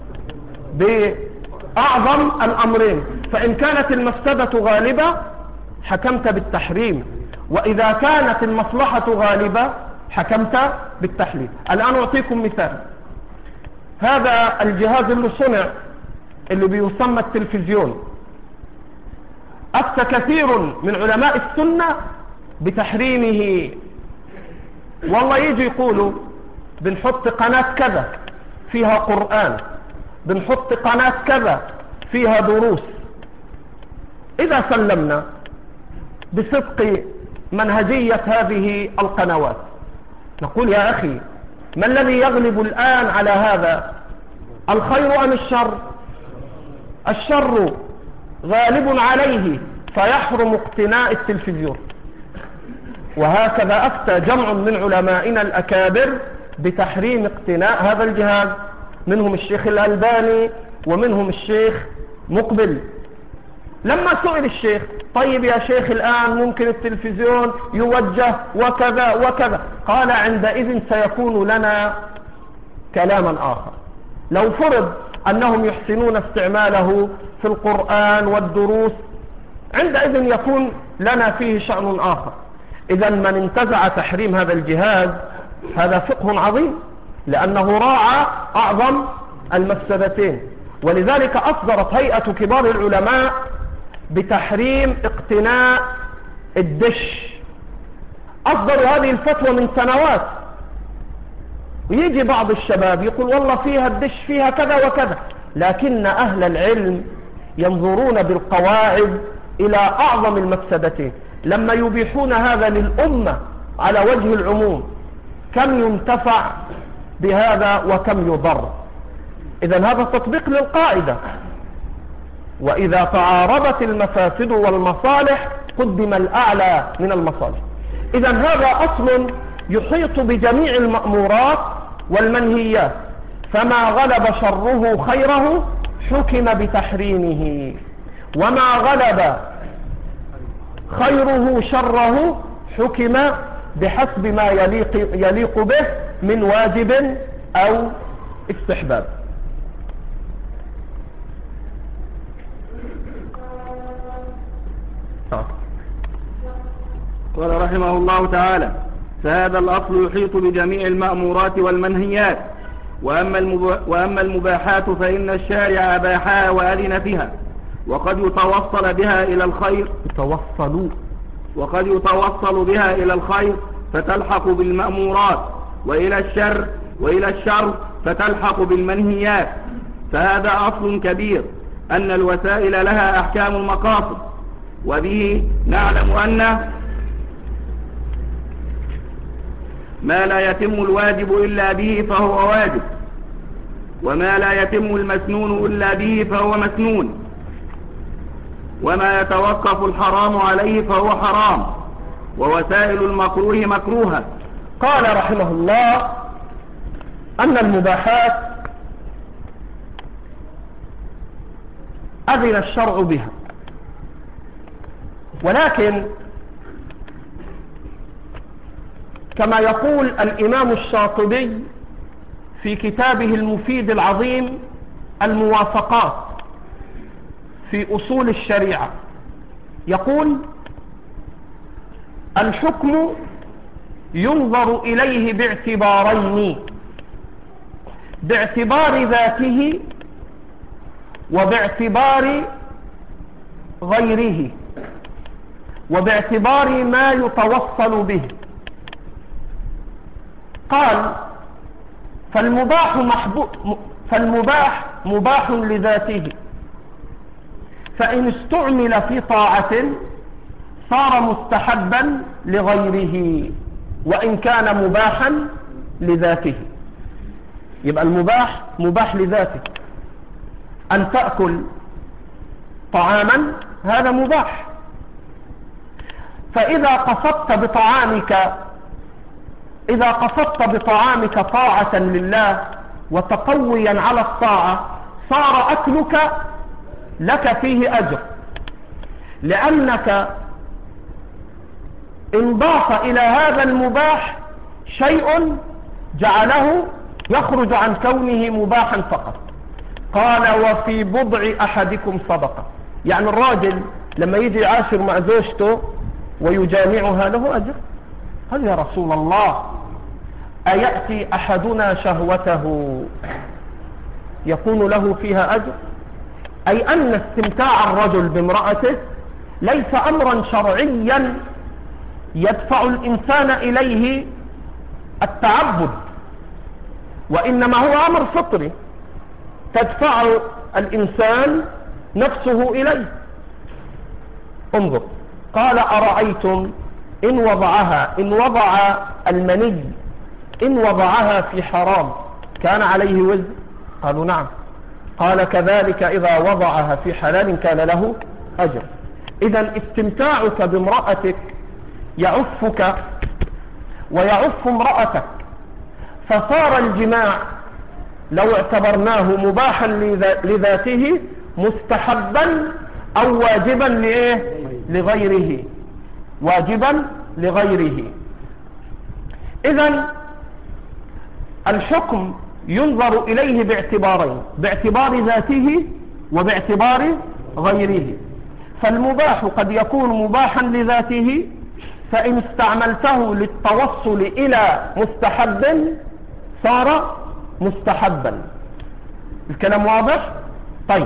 بأعظم الأمرين. فإن كانت المفسدة غالبة حكمت بالتحريم، وإذا كانت المصلحة غالبة حكمت بالتحليل. الآن أعطيكم مثال. هذا الجهاز اللي صنع اللي بيسمى التلفزيون، أفتى كثير من علماء السنة بتحريمه. والله يجي يقولوا بنحط قناة كذا فيها قرآن، بنحط قناة كذا فيها دروس. إذا سلمنا بصدق منهجية هذه القنوات نقول: يا أخي، ما الذي يغلب الآن على هذا؟ الخير أم الشر؟ الشر غالب عليه فيحرم اقتناء التلفزيون. وهكذا أفتى جمع من علمائنا الأكابر بتحريم اقتناء هذا الجهاز، منهم الشيخ الألباني ومنهم الشيخ مقبل. لما سئل الشيخ: طيب يا شيخ، الآن ممكن التلفزيون يوجه وكذا وكذا، قال: عندئذ سيكون لنا كلاما آخر. لو فرض أنهم يحسنون استعماله في القرآن والدروس عندئذ يكون لنا فيه شأن آخر. إذا من انتزع تحريم هذا الجهاز هذا فقه عظيم، لأنه راعى أعظم المفسدتين. ولذلك أصدرت هيئة كبار العلماء بتحريم اقتناء الدش. أصدروا هذه الفتوى من سنوات، ويجي بعض الشباب يقول: والله فيها الدش فيها كذا وكذا، لكن أهل العلم ينظرون بالقواعد إلى أعظم المفسدتين. لما يبيحون هذا للأمة على وجه العموم كم ينتفع بهذا وكم يضر؟ إذن هذا تطبيق للقاعدة: وإذا تعارضت المفاسد والمصالح قدم الأعلى من المصالح. إذا هذا أصل يحيط بجميع المأمورات والمنهيات، فما غلب شره خيره حكم بتحريمه، وما غلب خيره شره حكم بحسب ما يليق, يليق به من واجب أو استحباب. قال رحمه الله تعالى: فهذا الأصل يحيط بجميع المأمورات والمنهيات، وأما, وأما المباحات فإن الشارع أباحها وأذن فيها، وقد يتوصل بها إلى الخير يتوصل وقد يتوصل بها إلى الخير فتلحق بالمأمورات، وإلى الشر وإلى الشر فتلحق بالمنهيات. فهذا أصل كبير، أن الوسائل لها أحكام المقاصد، وبه نعلم أن ما لا يتم الواجب إلا به فهو واجب، وما لا يتم المسنون إلا به فهو مسنون، وما يتوقف الحرام عليه فهو حرام، ووسائل المكروه مكروهة. قال رحمه الله أن المباحات أذن الشرع بها، ولكن كما يقول الإمام الشاطبي في كتابه المفيد العظيم الموافقات في أصول الشريعة، يقول: الحكم ينظر إليه باعتبارين: باعتبار ذاته وباعتبار غيره، وباعتبار ما يتوصل به. قال: فالمباح, فالمباح مباح لذاته، فإن استعمل في طاعة صار مستحبا لغيره وإن كان مباحا لذاته. يبقى المباح مباح لذاته، أن تأكل طعاما هذا مباح، فإذا قصدت بطعامك إذا قصدت بطعامك طاعة لله وتقويا على الطاعة صار أكلك لك فيه أجر، لأنك انضاف إلى هذا المباح شيء جعله يخرج عن كونه مباحا فقط. قال: وفي بضع أحدكم صدقة، يعني الراجل لما يجي يعاشر مع زوجته ويجامعها له أجر. قال: يا رسول الله، أيأتي أحدنا شهوته يكون له فيها أجر؟ أي أن استمتاع الرجل بامرأته ليس أمرا شرعيا يدفع الإنسان إليه التعبد، وإنما هو أمر فطري تدفع الإنسان نفسه إليه. انظر، قال: أرأيتم إن وضعها إن وضع المني إن وضعها في حرام كان عليه وزر؟ قالوا: نعم. قال: كذلك إذا وضعها في حلال كان له أجر. إذا استمتاعك بامرأتك يعفك ويعف امرأتك، فصار الجماع لو اعتبرناه مباحا لذاته مستحبا أو واجبا لإيه؟ لغيره، واجبا لغيره. إذن الحكم ينظر إليه باعتبارين: باعتبار ذاته وباعتبار غيره. فالمباح قد يكون مباحا لذاته، فإن استعملته للتوصل إلى مستحب صار مستحبا. الكلام واضح؟ طيب.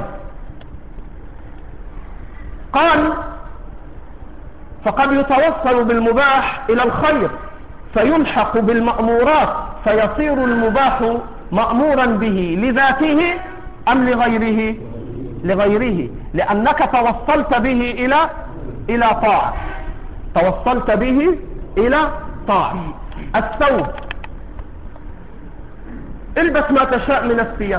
قال: فقد يتوصل بالمباح إلى الخير فيلحق بالمأمورات فيصير المباح مأمورا به لذاته أم لغيره؟ لغيره، لأنك توصلت به إلى إلى طاعة توصلت به إلى طاعة. الثوب، البس ما تشاء من الثياب.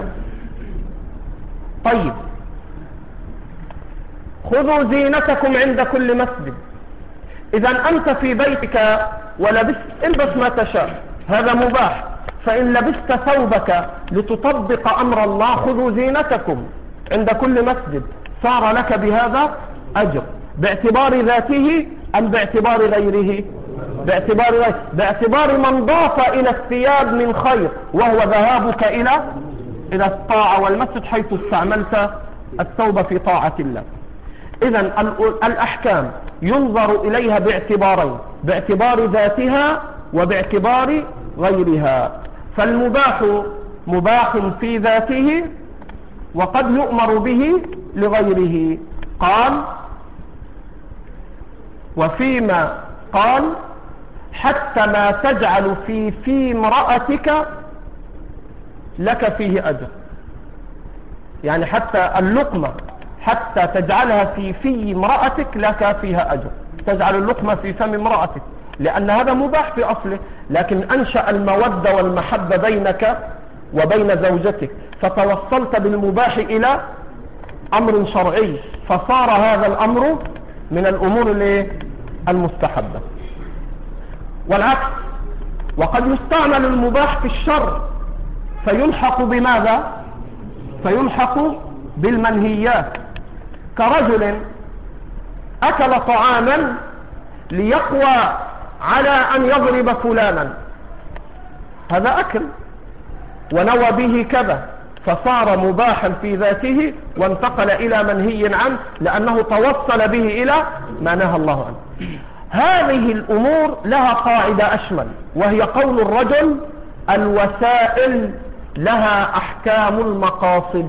طيب، خذوا زينتكم عند كل مسجد. إذا أنت في بيتك ولبست، البس ما تشاء، هذا مباح. فإن لبست ثوبك لتطبق أمر الله خذوا زينتكم عند كل مسجد، صار لك بهذا أجر باعتبار ذاته أم باعتبار غيره؟ باعتبار غيره، باعتبار من ضاف إلى الثياب من خير، وهو ذهابك إلى إلى الطاعة والمسجد حيث استعملت الثوب في طاعة الله. إذن الأحكام ينظر إليها باعتبارين، باعتبار ذاتها وباعتبار غيرها. فالمباح مباح في ذاته وقد يؤمر به لغيره. قال وفيما قال حتى ما تجعل في في امرأتك لك فيه أجر، يعني حتى اللقمة حتى تجعلها في في امرأتك لك فيها أجر، تجعل اللقمة في فم امرأتك، لأن هذا مباح في أصله، لكن أنشأ المودة والمحبة بينك وبين زوجتك، فتوصلت بالمباح إلى أمر شرعي، فصار هذا الأمر من الأمور المستحبة. والعكس، وقد يستعمل المباح في الشر فيلحق بماذا؟ فيلحق بالمنهيات، كرجل أكل طعاما ليقوى على أن يضرب فلانا، هذا أكل ونوى به كذا، فصار مباحا في ذاته وانتقل إلى منهي عنه لأنه توصل به إلى ما نهى الله عنه. هذه الأمور لها قاعدة أشمل، وهي قول الرجل الوسائل لها أحكام المقاصد.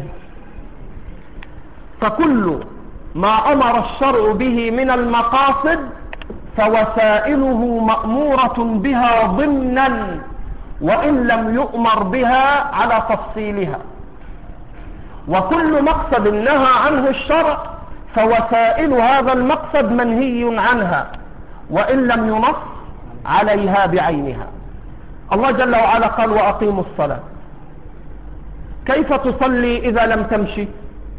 فكل ما أمر الشرع به من المقاصد فوسائله مأمورة بها ضمنا وإن لم يؤمر بها على تفصيلها، وكل مقصد نهى عنه الشرع فوسائل هذا المقصد منهي عنها وإن لم ينص عليها بعينها. الله جل وعلا قال وأقيموا الصلاة، كيف تصلي إذا لم تمشي؟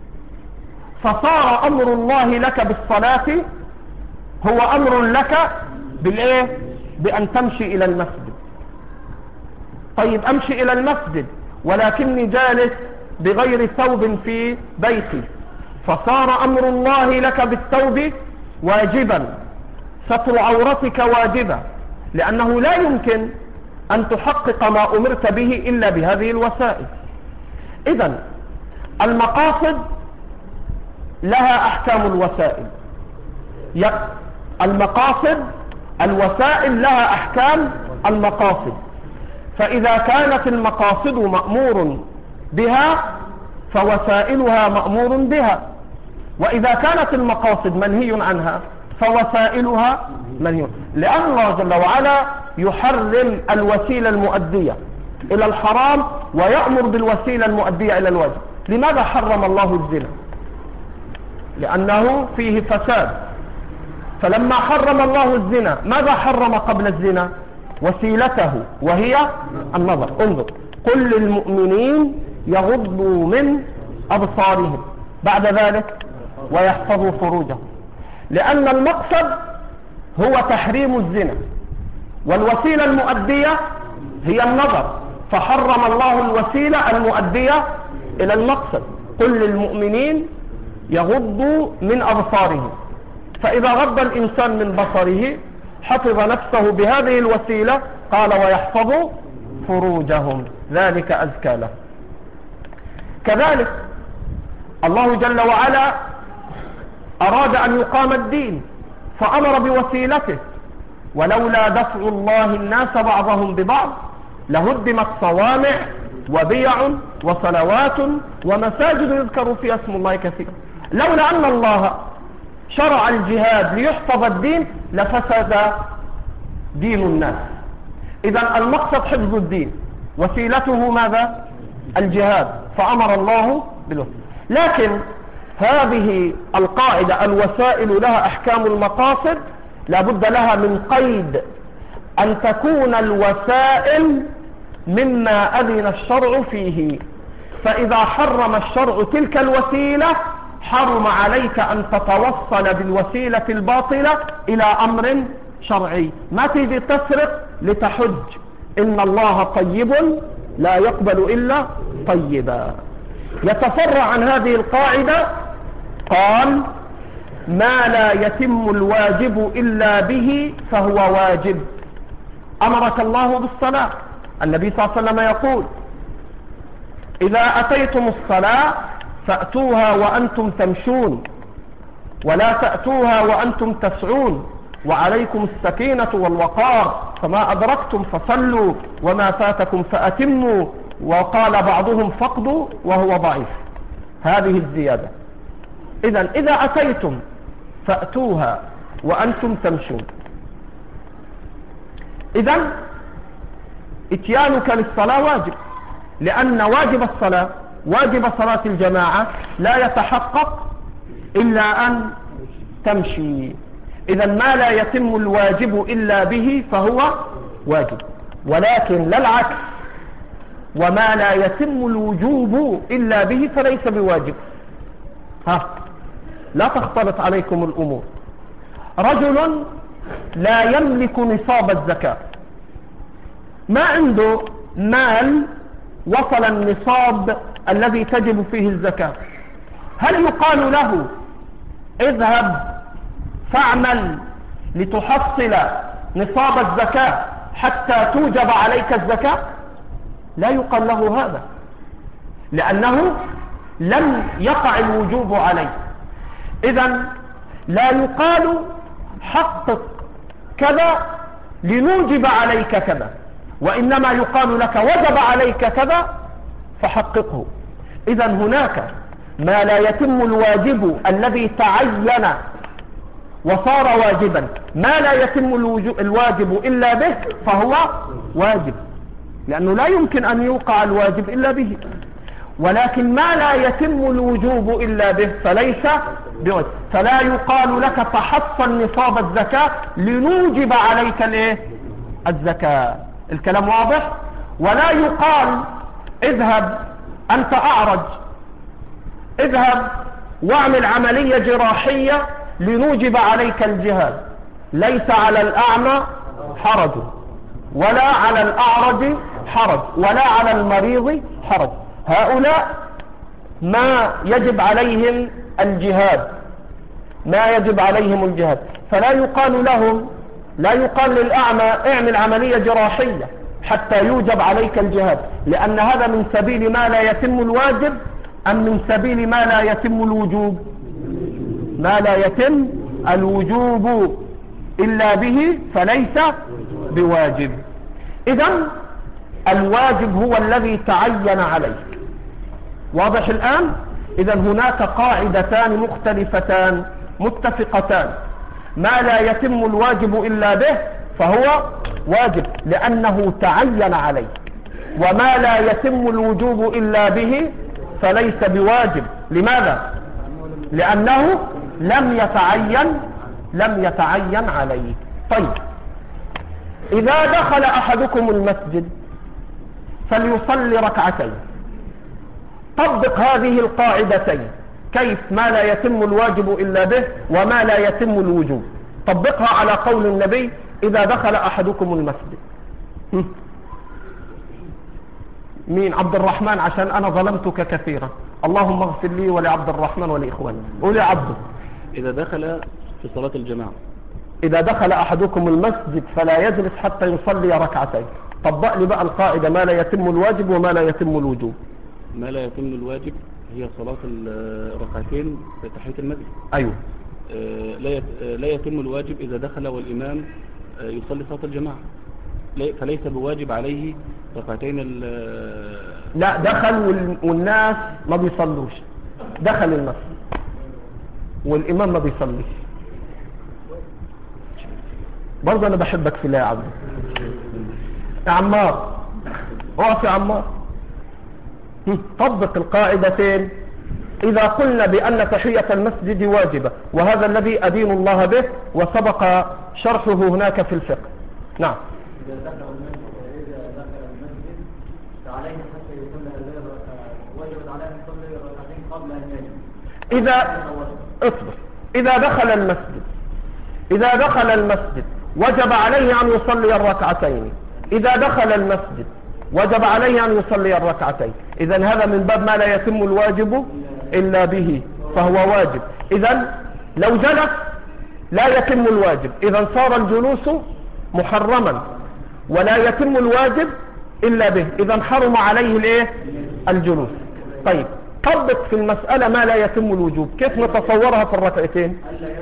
فصار أمر الله لك بالصلاة هو أمر لك بالإيه؟ بأن تمشي إلى المسجد. طيب أمشي إلى المسجد ولكني جالس بغير ثوب في بيتي، فصار أمر الله لك بالثوب واجبا، ستر عورتك واجبا، لأنه لا يمكن أن تحقق ما أمرت به إلا بهذه الوسائل. إذن المقاصد لها أحكام الوسائل، المقاصد الوسائل لها أحكام المقاصد. فإذا كانت المقاصد مأمور بها فوسائلها مأمور بها، وإذا كانت المقاصد منهي عنها فوسائلها منهي، لأن الله جل وعلا يحرم الوسيلة المؤدية إلى الحرام ويأمر بالوسيلة المؤدية إلى الواجب. لماذا حرم الله الزنا؟ لأنه فيه فساد. فلما حرم الله الزنا ماذا حرم قبل الزنا؟ وسيلته وهي النظر. انظر، قل للمؤمنين يغضوا من أبصارهم، بعد ذلك ويحفظوا فروجهم، لأن المقصد هو تحريم الزنا والوسيلة المؤدية هي النظر، فحرم الله الوسيلة المؤدية إلى المقصد. قل للمؤمنين يغضوا من أبصارهم، فإذا غض الإنسان من بصره حفظ نفسه بهذه الوسيلة، قال ويحفظوا فروجهم ذلك أزكى له. كذلك الله جل وعلا أراد أن يقام الدين فأمر بوسيلته، ولولا دفع الله الناس بعضهم ببعض لهدمت صوامع وبيع وصلوات ومساجد يذكر فيها اسم الله كثيرا. لولا أن الله شرع الجهاد ليحفظ الدين لفسد دين الناس. إذن المقصد حفظ الدين، وسيلته ماذا؟ الجهاد، فأمر الله بالوسيلة. لكن هذه القاعدة الوسائل لها أحكام المقاصد لابد لها من قيد، أن تكون الوسائل مما أذن الشرع فيه. فإذا حرم الشرع تلك الوسيلة حرم عليك أن تتوصل بالوسيلة الباطلة إلى أمر شرعي. ما تيجي تسرق لتحج، إن الله طيب لا يقبل إلا طيبا. يتفرع عن هذه القاعدة قال: ما لا يتم الواجب إلا به فهو واجب. أمرك الله بالصلاة، النبي صلى الله عليه وسلم يقول: إذا أتيتم الصلاة فأتوها وأنتم تمشون ولا تأتوها وأنتم تسعون، وعليكم السكينة والوقار، فما أدركتم فصلوا وما فاتكم فأتموا، وقال بعضهم فقدوا وهو ضعيف. هذه الزيادة. إذن إذا أتيتم فأتوها وأنتم تمشون. إذن اتيانك للصلاة واجب، لأن واجب الصلاة، واجب صلاة الجماعة لا يتحقق إلا أن تمشي. إذن ما لا يتم الواجب إلا به فهو واجب، ولكن لا العكس. وما لا يتم الوجوب إلا به فليس بواجب. ها، لا تختلط عليكم الأمور. رجل لا يملك نصاب الزكاة، ما عنده مال وصل النصاب الذي تجب فيه الزكاة، هل يقال له اذهب فاعمل لتحصل نصاب الزكاة حتى توجب عليك الزكاة؟ لا يقال له هذا، لأنه لم يقع الوجوب عليه. إذن لا يقال حقق كذا لنوجب عليك كذا، وإنما يقال لك وجب عليك كذا فحققه. إذن هناك ما لا يتم الواجب الذي تعين وصار واجبا، ما لا يتم الواجب إلا به فهو واجب، لأنه لا يمكن أن يوقع الواجب إلا به. ولكن ما لا يتم الوجوب إلا به فليس بواجب. فلا يقال لك تحصل نصاب الزكاة لنوجب عليك الايه؟ الزكاة. الكلام واضح؟ ولا يقال اذهب أنت أعرج، اذهب واعمل عملية جراحية لنوجب عليك الجهاد. ليس على الأعمى حرج، ولا على الأعرج حرج، ولا على المريض حرج. هؤلاء ما يجب عليهم الجهاد، ما يجب عليهم الجهاد، فلا يقال لهم، لا يقال للأعمى اعمل عملية جراحية حتى يوجب عليك الجهاد، لأن هذا من سبيل ما لا يتم الواجب أم من سبيل ما لا يتم الوجوب؟ ما لا يتم الوجوب إلا به فليس بواجب. إذن الواجب هو الذي تعين عليه. واضح الآن؟ إذن هناك قاعدتان مختلفتان متفقتان: ما لا يتم الواجب إلا به فهو واجب لأنه تعين عليه، وما لا يتم الوجوب إلا به فليس بواجب. لماذا؟ لأنه لم يتعين لم يتعين عليه. طيب، إذا دخل أحدكم المسجد فليصلي ركعتين. طبق هذه القاعدتين: كيف ما لا يتم الواجب إلا به وما لا يتم الوجوب. طبقها على قول النبي: إذا دخل أحدكم المسجد. مين؟ عبد الرحمن، عشان أنا ظلمتك كثيرا. اللهم اغفر لي ولعبد الرحمن ولإخواني. قول يا عبد. إذا دخل في صلاة الجماعة، إذا دخل أحدكم المسجد فلا يجلس حتى يصلي ركعتين. طبق لي بقى القاعدة: ما لا يتم الواجب وما لا يتم الوجوب. ما لا يتم الواجب هي صلاة الركعتين في تحية المسجد. أيوه. آه لا يت... آه لا يتم الواجب إذا دخل والإمام آه يصلي صلاة الجماعة، فليس بواجب عليه ركعتين ال... لا، دخل وال... والناس ما بيصلوش. دخل المسجد والإمام ما بيصليش، برضه أنا بحبك في الله يا عبد. يا عمار، اقف يا عمار. طبق القاعدتين. إذا قلنا بأن تحية المسجد واجبة، وهذا الذي أدين الله به وسبق شرحه هناك في الفقه. نعم. إذا دخل المسجد فعليه حتى يصلي وجبت عليه أن يصلي ركعتين قبل أن يجلس. إذا اصبر إذا دخل المسجد إذا دخل المسجد وجب عليه أن يصلي الركعتين. إذا دخل المسجد وجب عليه أن يصلي الركعتين. إذا هذا من باب ما لا يتم الواجب إلا به فهو واجب. إذا لو جلس لا يتم الواجب، إذا صار الجلوس محرما ولا يتم الواجب إلا به، إذا حرم عليه الايه الجلوس. طيب طبق في المسألة ما لا يتم الوجوب، كيف نتصورها في الركعتين؟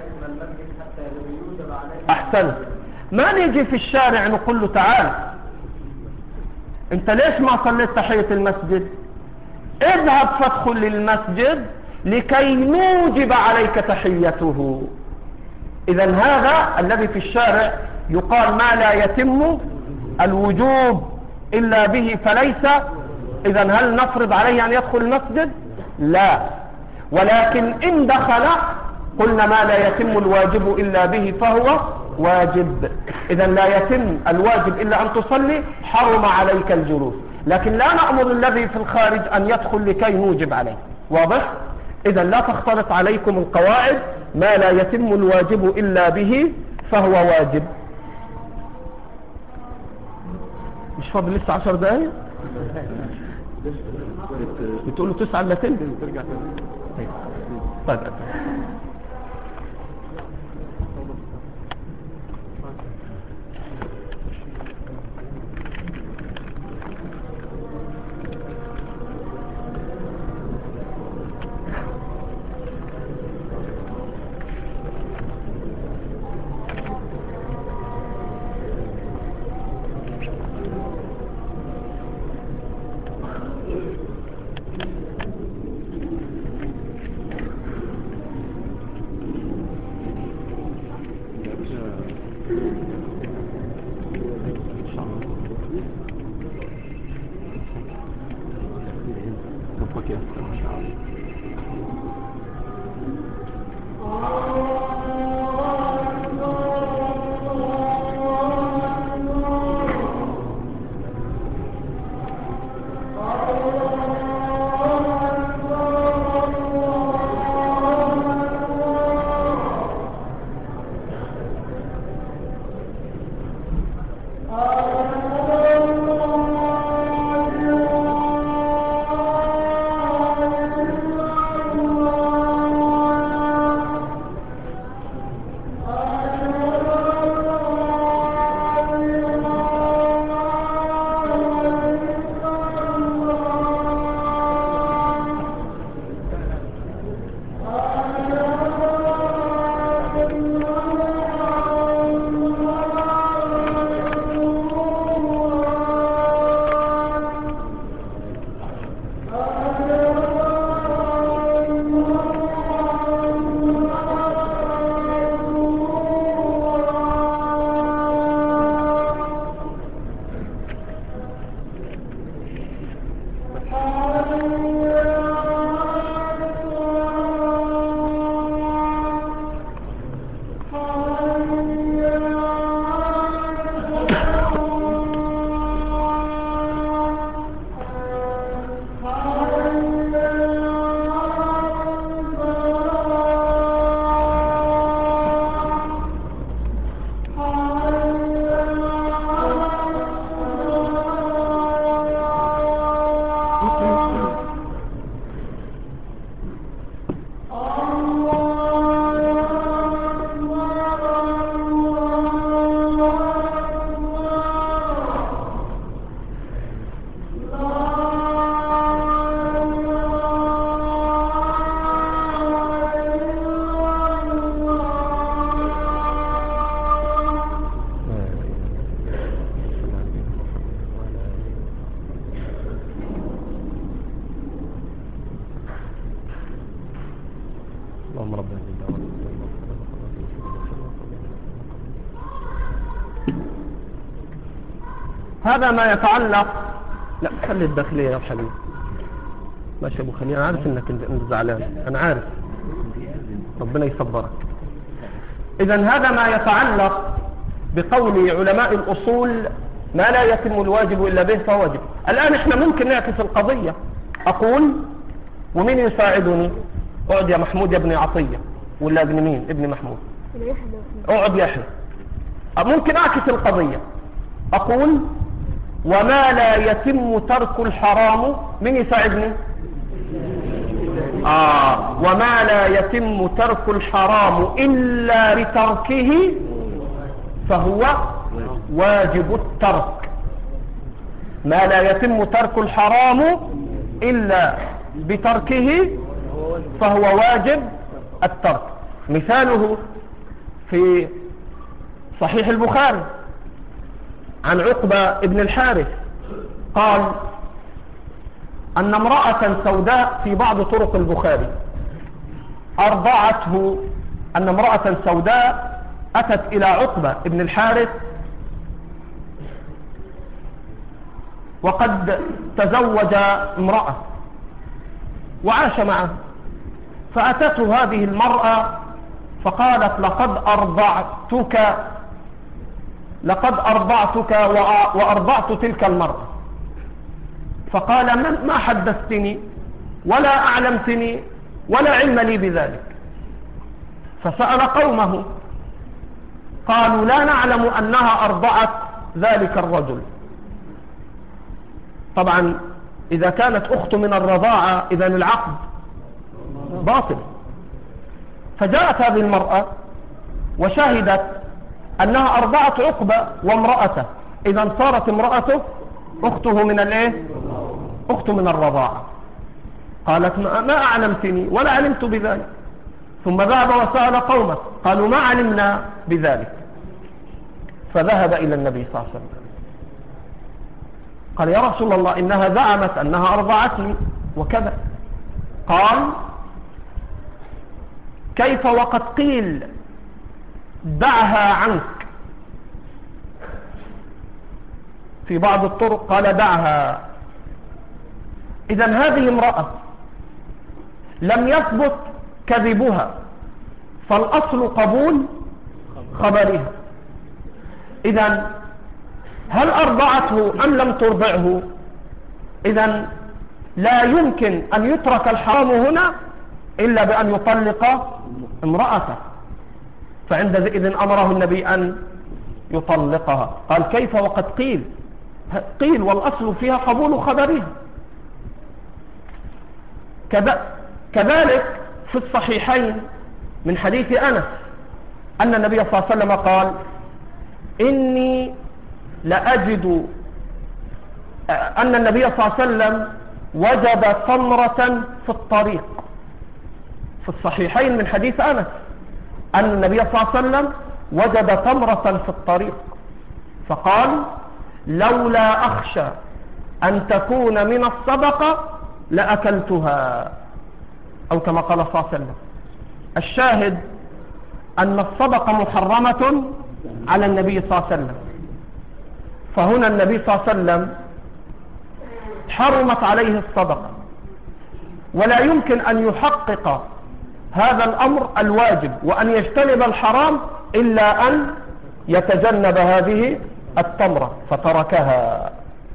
أحسنت. ما نيجي في الشارع نقول له تعال انت ليش ما صليت تحية المسجد؟ اذهب فادخل للمسجد لكي نوجب عليك تحيته. اذا هذا الذي في الشارع يقال ما لا يتم الوجوب الا به فليس. اذا هل نفرض عليه ان يدخل المسجد؟ لا، ولكن ان دخل قلنا ما لا يتم الواجب الا به فهو واجب. اذا لا يتم الواجب الا ان تصلي، حرم عليك الجلوس، لكن لا نأمر الذي في الخارج ان يدخل لكي نوجب عليه. واضح؟ اذا لا تختلط عليكم القواعد، ما لا يتم الواجب الا به فهو واجب. مش فاضل لسه عشر دقايق؟ بتقولوا تسعة الا تلت ترجع تاني. طيب هذا ما يتعلق. لا خلي الداخلية يا حبيبي. ماشي يا ابو خليل، انا عارف انك انت زعلان، انا عارف، ربنا يصبرك. اذا هذا ما يتعلق بقول علماء الاصول ما لا يتم الواجب الا به فهو واجب. الان احنا ممكن نعكس القضية، اقول ومن يساعدني اقعد يا محمود يا ابن عطية، ولا ابن مين؟ ابن محمود. اقعد يا احنا. ممكن اعكس القضية، اقول وما لا يتم ترك الحرام، من يساعدني؟ آه وما لا يتم ترك الحرام إلا بتركه فهو واجب الترك. ما لا يتم ترك الحرام إلا بتركه فهو واجب الترك. مثاله في صحيح البخاري عن عقبة ابن الحارث قال أن امرأة سوداء في بعض طرق البخاري أرضعته، أن امرأة سوداء أتت إلى عقبة ابن الحارث وقد تزوج امرأة وعاش معه، فأتته هذه المرأة فقالت لقد أرضعتك لقد أرضعتك وأرضعت تلك المرأة. فقال ما حدثتني ولا أعلمتني ولا علم لي بذلك. فسأل قومه قالوا لا نعلم أنها أرضعت ذلك الرجل. طبعا إذا كانت أخت من الرضاعة إذن العقد باطل. فجاءت هذه المرأة وشهدت أنها أرضعت عقبة وامرأته، إذن صارت امرأته أخته من الإيه؟ أخت من الرضاعة. قالت ما أعلمتني ولا علمت بذلك. ثم ذهب وسأل قومه قالوا ما علمنا بذلك. فذهب إلى النبي صلى الله عليه وسلم قال يا رسول الله إنها زعمت أنها أرضعتني وكذا. قال كيف وقد قيل دعها عنك؟ في بعض الطرق قال دعها. إذن هذه امرأة لم يثبت كذبها، فالأصل قبول خبرها. إذن هل أرضعته أم لم ترضعه؟ إذن لا يمكن أن يترك الحرام هنا إلا بأن يطلق امرأته. فعندئذ أمره النبي أن يطلقها. قال كيف وقد قيل قيل والأصل فيها قبول خبرها. كذلك في الصحيحين من حديث أنس أن النبي صلى الله عليه وسلم قال إني لأجد أن النبي صلى الله عليه وسلم وجد تمرة في الطريق. في الصحيحين من حديث أنس أن النبي صلى الله عليه وسلم وجد تمرة في الطريق فقال لولا أخشى أن تكون من الصدقة لأكلتها، أو كما قال صلى الله عليه وسلم. الشاهد أن الصدقة محرمة على النبي صلى الله عليه وسلم. فهنا النبي صلى الله عليه وسلم حرمت عليه الصدقة، ولا يمكن أن يحقق هذا الأمر الواجب وأن يجتنب الحرام إلا أن يتجنب هذه التمرة، فتركها.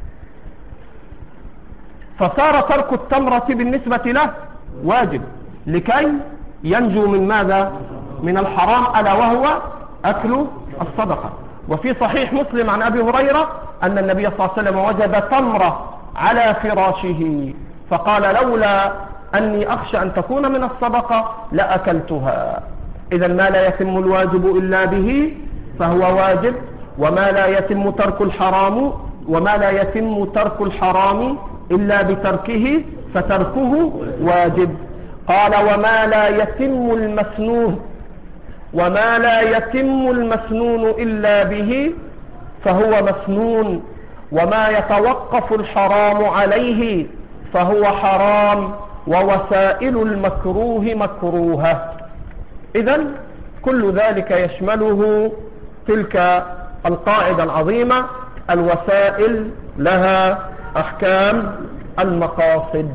فصار ترك التمرة بالنسبة له واجب لكي ينجو من ماذا؟ من الحرام، ألا وهو أكل الصدقة. وفي صحيح مسلم عن أبي هريرة أن النبي صلى الله عليه وسلم وجد تمرة على فراشه فقال لولا أني أخشى أن تكون من الصدقة لأكلتها. إذا ما لا يتم الواجب إلا به فهو واجب، وما لا يتم ترك الحرام وما لا يتم ترك الحرام إلا بتركه فتركه واجب. قال وما لا يتم المسنون وما لا يتم المسنون إلا به فهو مسنون، وما يتوقف الحرام عليه فهو حرام، ووسائل المكروه مكروهة. إذن كل ذلك يشمله تلك القاعدة العظيمة: الوسائل لها أحكام المقاصد.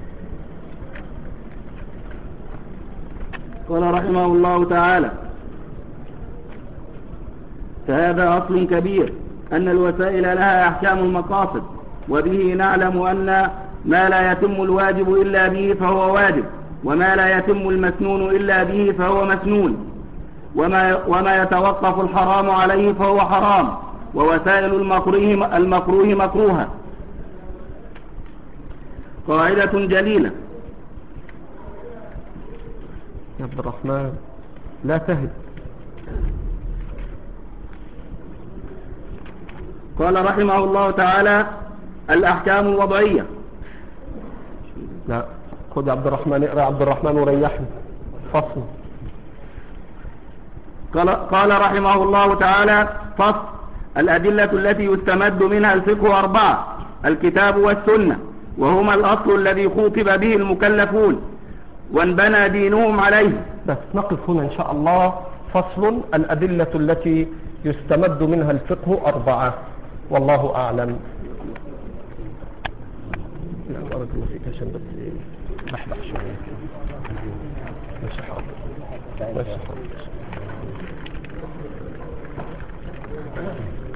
قال رحمه الله تعالى: فهذا أصل كبير أن الوسائل لها أحكام المقاصد، وبه نعلم أن ما لا يتم الواجب إلا به فهو واجب، وما لا يتم المسنون إلا به فهو مسنون، وما, وما يتوقف الحرام عليه فهو حرام، ووسائل المكروه, المكروه مكروهة. قاعدة جليلة. يا عبد الرحمن لا تهد. قال رحمه الله تعالى: الأحكام الوضعية. لا خذ عبد الرحمن، اقرأ عبد الرحمن وريحني فصل. قال, قال رحمه الله تعالى: فصل. الأدلة التي يستمد منها الفقه أربعة: الكتاب والسنة، وهما الأصل الذي خوطب به المكلفون وانبنى دينهم عليه. بس نقف هنا إن شاء الله. فصل. الأدلة التي يستمد منها الفقه أربعة، والله أعلم. لا بارك الله فيك عشان بس بحبح شوية. ماشي حاضر. ماشي حاضر.